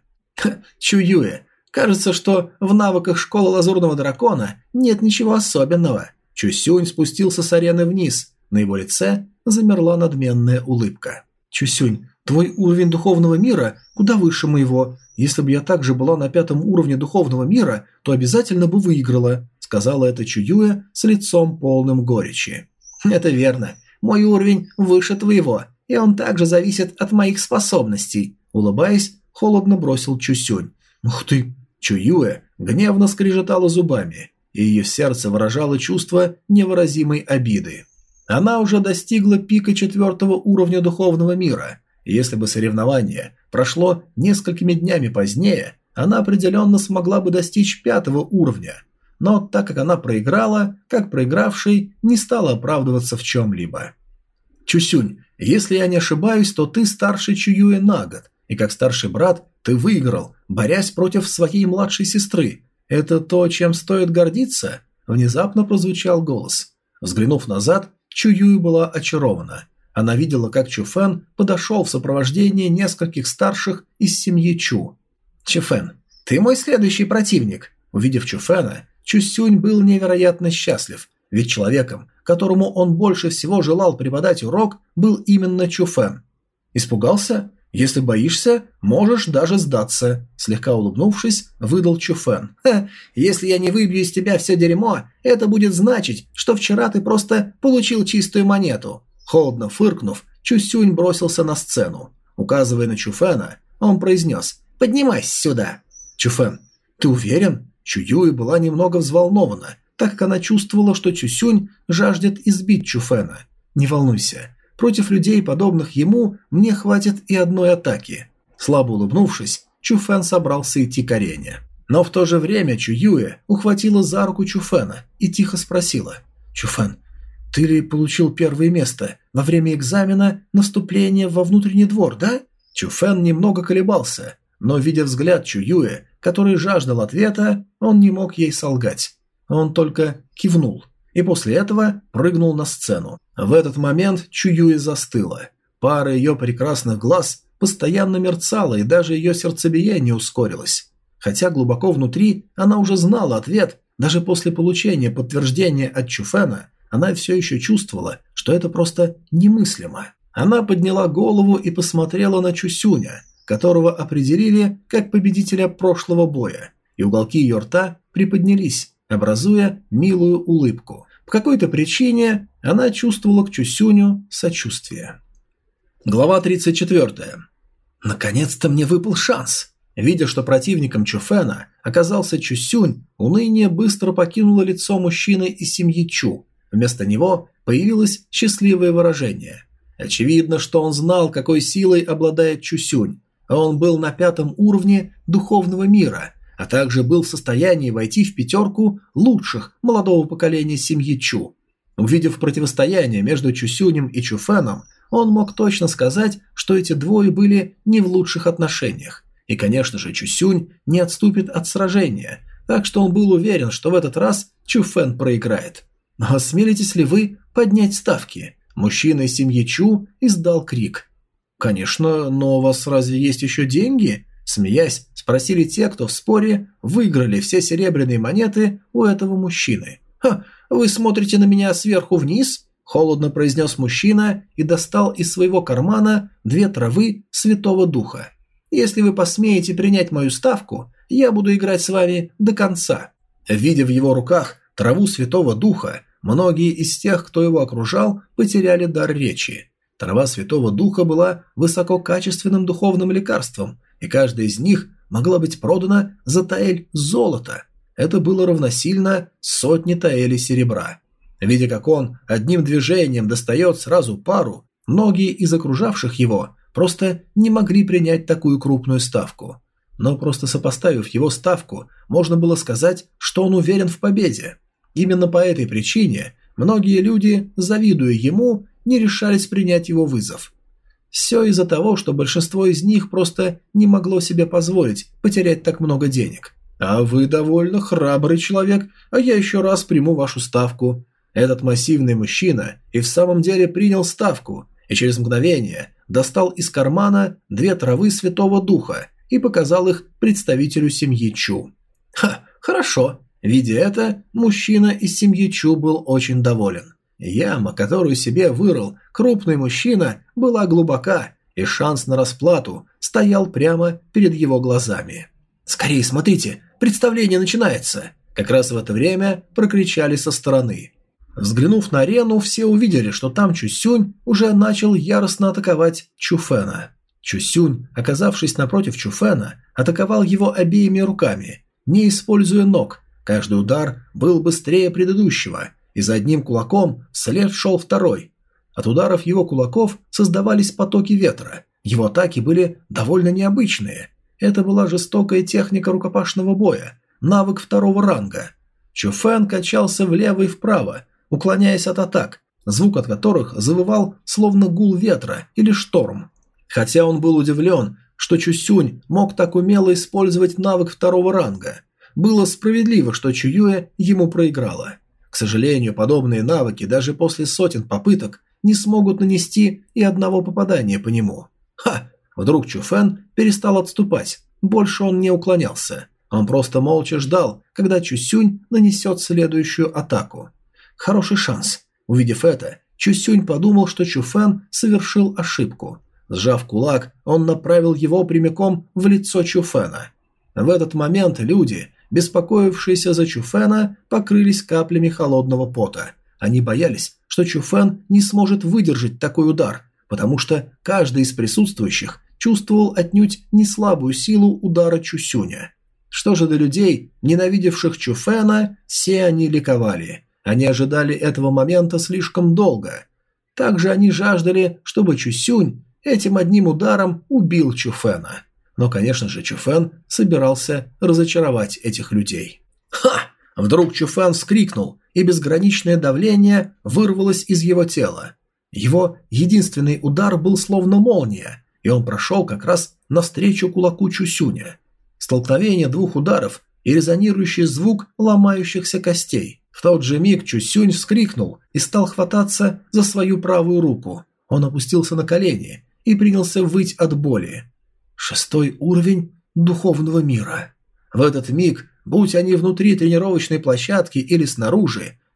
Speaker 1: Чуюэ, кажется, что в навыках школы Лазурного Дракона нет ничего особенного. Чусюнь спустился с арены вниз. На его лице замерла надменная улыбка. «Чусюнь, твой уровень духовного мира куда выше моего. Если бы я также была на пятом уровне духовного мира, то обязательно бы выиграла», сказала эта Чуюэ с лицом полным горечи. «Это верно. Мой уровень выше твоего, и он также зависит от моих способностей», улыбаясь, холодно бросил Чусюнь. «Ух ты!» Чуюэ гневно скрежетала зубами, и ее сердце выражало чувство невыразимой обиды. Она уже достигла пика четвертого уровня духовного мира. Если бы соревнование прошло несколькими днями позднее, она определенно смогла бы достичь пятого уровня. Но так как она проиграла, как проигравший не стала оправдываться в чем-либо. «Чусюнь, если я не ошибаюсь, то ты старше Чуюэ на год, и как старший брат ты выиграл, борясь против своей младшей сестры. Это то, чем стоит гордиться?» Внезапно прозвучал голос. Взглянув назад, Чуюэ была очарована. Она видела, как Чуфэн подошел в сопровождении нескольких старших из семьи Чу. «Чуфэн, ты мой следующий противник». Увидев Чуфэна, Чусюнь был невероятно счастлив, ведь человеком, которому он больше всего желал преподать урок, был именно Чуфэн. «Испугался? Если боишься, можешь даже сдаться», слегка улыбнувшись, выдал Чуфэн. «Ха, если я не выбью из тебя все дерьмо, это будет значить, что вчера ты просто получил чистую монету». Холодно фыркнув, Чусюнь бросился на сцену. Указывая на Чуфэна, он произнес: «Поднимайся сюда». «Чуфэн, ты уверен?» Чуюэ была немного взволнована, так как она чувствовала, что Чусюнь жаждет избить Чуфэна. «Не волнуйся. Против людей, подобных ему, мне хватит и одной атаки». Слабо улыбнувшись, Чуфэн собрался идти к арене. Но в то же время Чуюэ ухватила за руку Чуфэна и тихо спросила: «Чуфэн, ты ли получил первое место во время экзамена на вступление во внутренний двор, да?» Чуфэн немного колебался, но, видя взгляд Чуюэ, который жаждал ответа, он не мог ей солгать. Он только кивнул и после этого прыгнул на сцену. В этот момент Чуюэ застыла. Пара ее прекрасных глаз постоянно мерцала, и даже ее сердцебиение ускорилось. Хотя глубоко внутри она уже знала ответ, даже после получения подтверждения от Чуфэна, она все еще чувствовала, что это просто немыслимо. Она подняла голову и посмотрела на Чусюня, которого определили как победителя прошлого боя, и уголки ее рта приподнялись, образуя милую улыбку. По какой-то причине она чувствовала к Чусюню сочувствие. Глава тридцать четвёртая. Наконец-то мне выпал шанс. Видя, что противником Чуфена оказался Чусюнь, уныние быстро покинуло лицо мужчины из семьи Чу. Вместо него появилось счастливое выражение. Очевидно, что он знал, какой силой обладает Чусюнь, а он был на пятом уровне духовного мира, а также был в состоянии войти в пятерку лучших молодого поколения семьи Чу. Увидев противостояние между Чусюнем и Чуфеном, он мог точно сказать, что эти двое были не в лучших отношениях. И, конечно же, Чусюнь не отступит от сражения, так что он был уверен, что в этот раз Чуфен проиграет. Но осмелитесь ли вы поднять ставки? Мужчина из семьи Чу издал крик. «Конечно, но у вас разве есть еще деньги?» Смеясь, спросили те, кто в споре выиграли все серебряные монеты у этого мужчины. «Ха, вы смотрите на меня сверху вниз?» Холодно произнес мужчина и достал из своего кармана две травы Святого Духа. «Если вы посмеете принять мою ставку, я буду играть с вами до конца». Видя в его руках траву Святого Духа, многие из тех, кто его окружал, потеряли дар речи. Трава Святого Духа была высококачественным духовным лекарством, и каждая из них могла быть продана за таэль золота. Это было равносильно сотне таэлей серебра. Видя, как он одним движением достает сразу пару, многие из окружавших его просто не могли принять такую крупную ставку. Но просто сопоставив его ставку, можно было сказать, что он уверен в победе. Именно по этой причине многие люди, завидуя ему, не решались принять его вызов. Все из-за того, что большинство из них просто не могло себе позволить потерять так много денег. «А вы довольно храбрый человек, а я еще раз приму вашу ставку». Этот массивный мужчина и в самом деле принял ставку, и через мгновение достал из кармана две травы Святого Духа и показал их представителю семьи Чу. «Ха, хорошо». Видя это, мужчина из семьи Чу был очень доволен. Яма, которую себе вырыл крупный мужчина, была глубока, и шанс на расплату стоял прямо перед его глазами. «Скорее смотрите, представление начинается!» Как раз в это время прокричали со стороны. Взглянув на арену, все увидели, что там Чусюнь уже начал яростно атаковать Чуфена. Чусюнь, оказавшись напротив Чуфена, атаковал его обеими руками, не используя ног. Каждый удар был быстрее предыдущего, и за одним кулаком вслед шел второй. От ударов его кулаков создавались потоки ветра. Его атаки были довольно необычные. Это была жестокая техника рукопашного боя, навык второго ранга. Чуфен качался влево и вправо, уклоняясь от атак, звук от которых завывал словно гул ветра или шторм. Хотя он был удивлен, что Чусюнь мог так умело использовать навык второго ранга, было справедливо, что Чуюэ ему проиграла. К сожалению, подобные навыки даже после сотен попыток не смогут нанести и одного попадания по нему. Ха! Вдруг Чуфен перестал отступать, больше он не уклонялся. Он просто молча ждал, когда Чусюнь нанесет следующую атаку. Хороший шанс. Увидев это, Чусюнь подумал, что Чуфен совершил ошибку. Сжав кулак, он направил его прямиком в лицо Чуфена. В этот момент люди, беспокоившиеся за Чуфена, покрылись каплями холодного пота. Они боялись, что Чуфен не сможет выдержать такой удар, потому что каждый из присутствующих чувствовал отнюдь не слабую силу удара Чусюня. Что же до людей, ненавидевших Чуфена, все они ликовали. Они ожидали этого момента слишком долго. Также они жаждали, чтобы Чусюнь этим одним ударом убил Чуфена. Но, конечно же, Чуфен собирался разочаровать этих людей. Ха! Вдруг Чуфен вскрикнул, и безграничное давление вырвалось из его тела. Его единственный удар был словно молния, и он прошел как раз навстречу кулаку Чусюня. Столкновение двух ударов и резонирующий звук ломающихся костей. В тот же миг Чусюнь вскрикнул и стал хвататься за свою правую руку. Он опустился на колени и принялся выть от боли. Шестой уровень духовного мира. В этот миг, будь они внутри тренировочной площадки или снаружи,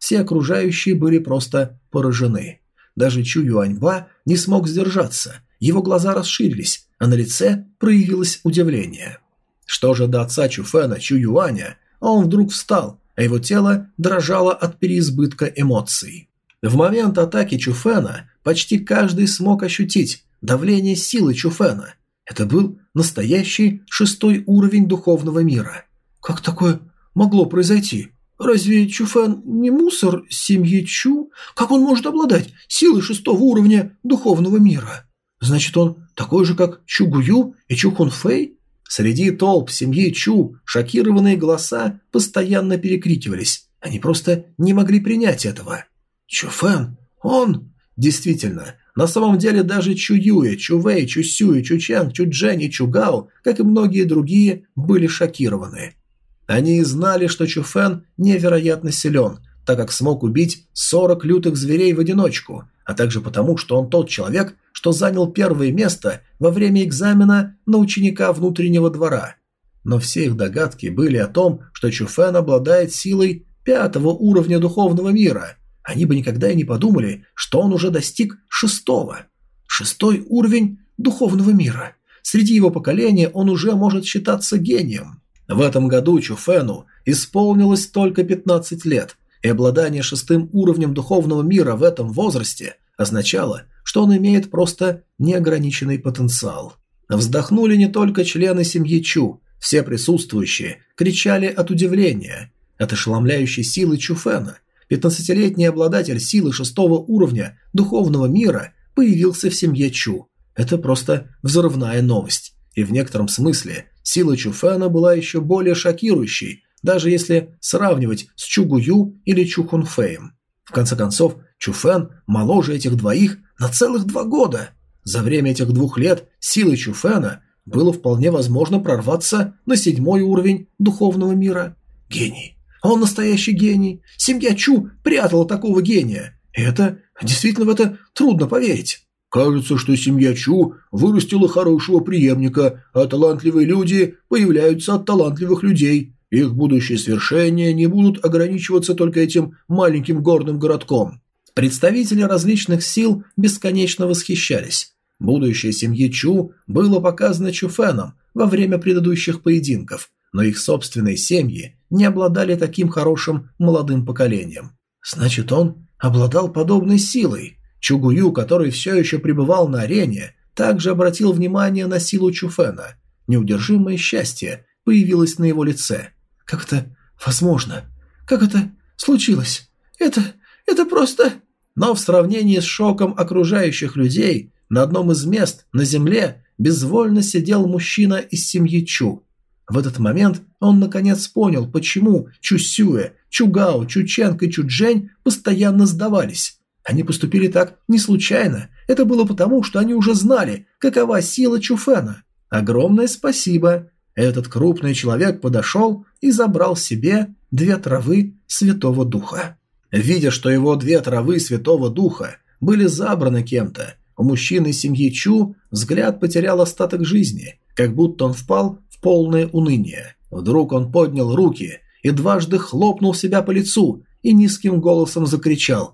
Speaker 1: все окружающие были просто поражены. Даже Чу Юаньба не смог сдержаться, его глаза расширились, а на лице проявилось удивление. Что же до отца Чуфена, Чу Юаня, он вдруг встал, а его тело дрожало от переизбытка эмоций. В момент атаки Чуфена почти каждый смог ощутить давление силы Чуфена. Это был настоящий шестой уровень духовного мира. Как такое могло произойти? Разве Чуфен не мусор семьи Чу? Как он может обладать силой шестого уровня духовного мира? Значит, он такой же, как Чу Гую и Чу Хунфэй? Среди толп семьи Чу шокированные голоса постоянно перекрикивались. Они просто не могли принять этого. Чуфэн, он... Действительно, на самом деле даже Чу Юэ, Чу Вэй, Чу Сюэ, Чу Чанг, Чу Джэнь и Чу Гао, как и многие другие, были шокированы. Они и знали, что Чуфэн невероятно силен, так как смог убить сорок лютых зверей в одиночку, а также потому, что он тот человек, что занял первое место во время экзамена на ученика внутреннего двора. Но все их догадки были о том, что Чуфэн обладает силой пятого уровня духовного мира. Они бы никогда и не подумали, что он уже достиг шестого. Шестой уровень духовного мира. Среди его поколения он уже может считаться гением. В этом году Чуфэну исполнилось только пятнадцать лет, и обладание шестым уровнем духовного мира в этом возрасте означало, что он имеет просто неограниченный потенциал. Вздохнули не только члены семьи Чу, все присутствующие кричали от удивления, от ошеломляющей силы Чуфэна. пятнадцатилетний обладатель силы шестого уровня духовного мира появился в семье Чу. Это просто взрывная новость. И в некотором смысле сила Чуфэна была еще более шокирующей, даже если сравнивать с Чу Гую или Чу Хунфэем. В конце концов, Чуфэн моложе этих двоих на целых два года. За время этих двух лет силы Чуфэна было вполне возможно прорваться на седьмой уровень духовного мира. Гений. Он настоящий гений. Семья Чу прятала такого гения. И это, действительно в это трудно поверить. Кажется, что семья Чу вырастила хорошего преемника, а талантливые люди появляются от талантливых людей. Их будущие свершения не будут ограничиваться только этим маленьким горным городком. Представители различных сил бесконечно восхищались. Будущее семьи Чу было показано Чуфэном во время предыдущих поединков, но их собственные семьи не обладали таким хорошим молодым поколением. Значит, он обладал подобной силой. Чу Гую, который все еще пребывал на арене, также обратил внимание на силу Чуфэна. Неудержимое счастье появилось на его лице. Как это возможно? Как это случилось? Это... это просто... Но в сравнении с шоком окружающих людей, на одном из мест на земле безвольно сидел мужчина из семьи Чу. В этот момент он наконец понял, почему Чу Сюэ, Чу Гао, Чу Чэнг и Чу Джэнь постоянно сдавались. Они поступили так не случайно. Это было потому, что они уже знали, какова сила Чуфэна. Огромное спасибо. Этот крупный человек подошел и забрал себе две травы Святого Духа. Видя, что его две травы Святого Духа были забраны кем-то, у мужчины семьи Чу взгляд потерял остаток жизни, как будто он впал в полное уныние. Вдруг он поднял руки и дважды хлопнул себя по лицу и низким голосом закричал: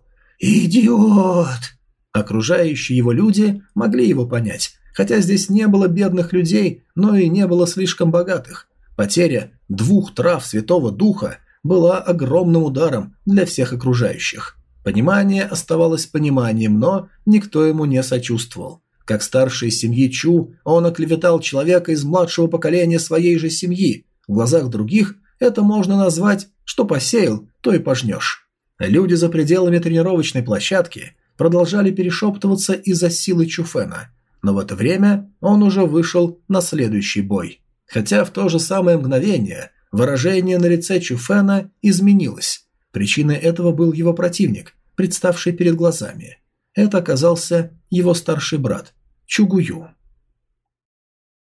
Speaker 1: «Идиот!». Окружающие его люди могли его понять, хотя здесь не было бедных людей, но и не было слишком богатых. Потеря двух трав Святого Духа была огромным ударом для всех окружающих. Понимание оставалось пониманием, но никто ему не сочувствовал. Как старший из семьи Чу, он оклеветал человека из младшего поколения своей же семьи. В глазах других это можно назвать, что посеял, то и пожнешь. Люди за пределами тренировочной площадки продолжали перешептываться из-за силы Чуфэна, но в это время он уже вышел на следующий бой. Хотя в то же самое мгновение выражение на лице Чуфэна изменилось. Причиной этого был его противник, представший перед глазами. Это оказался его старший брат Чу Гую.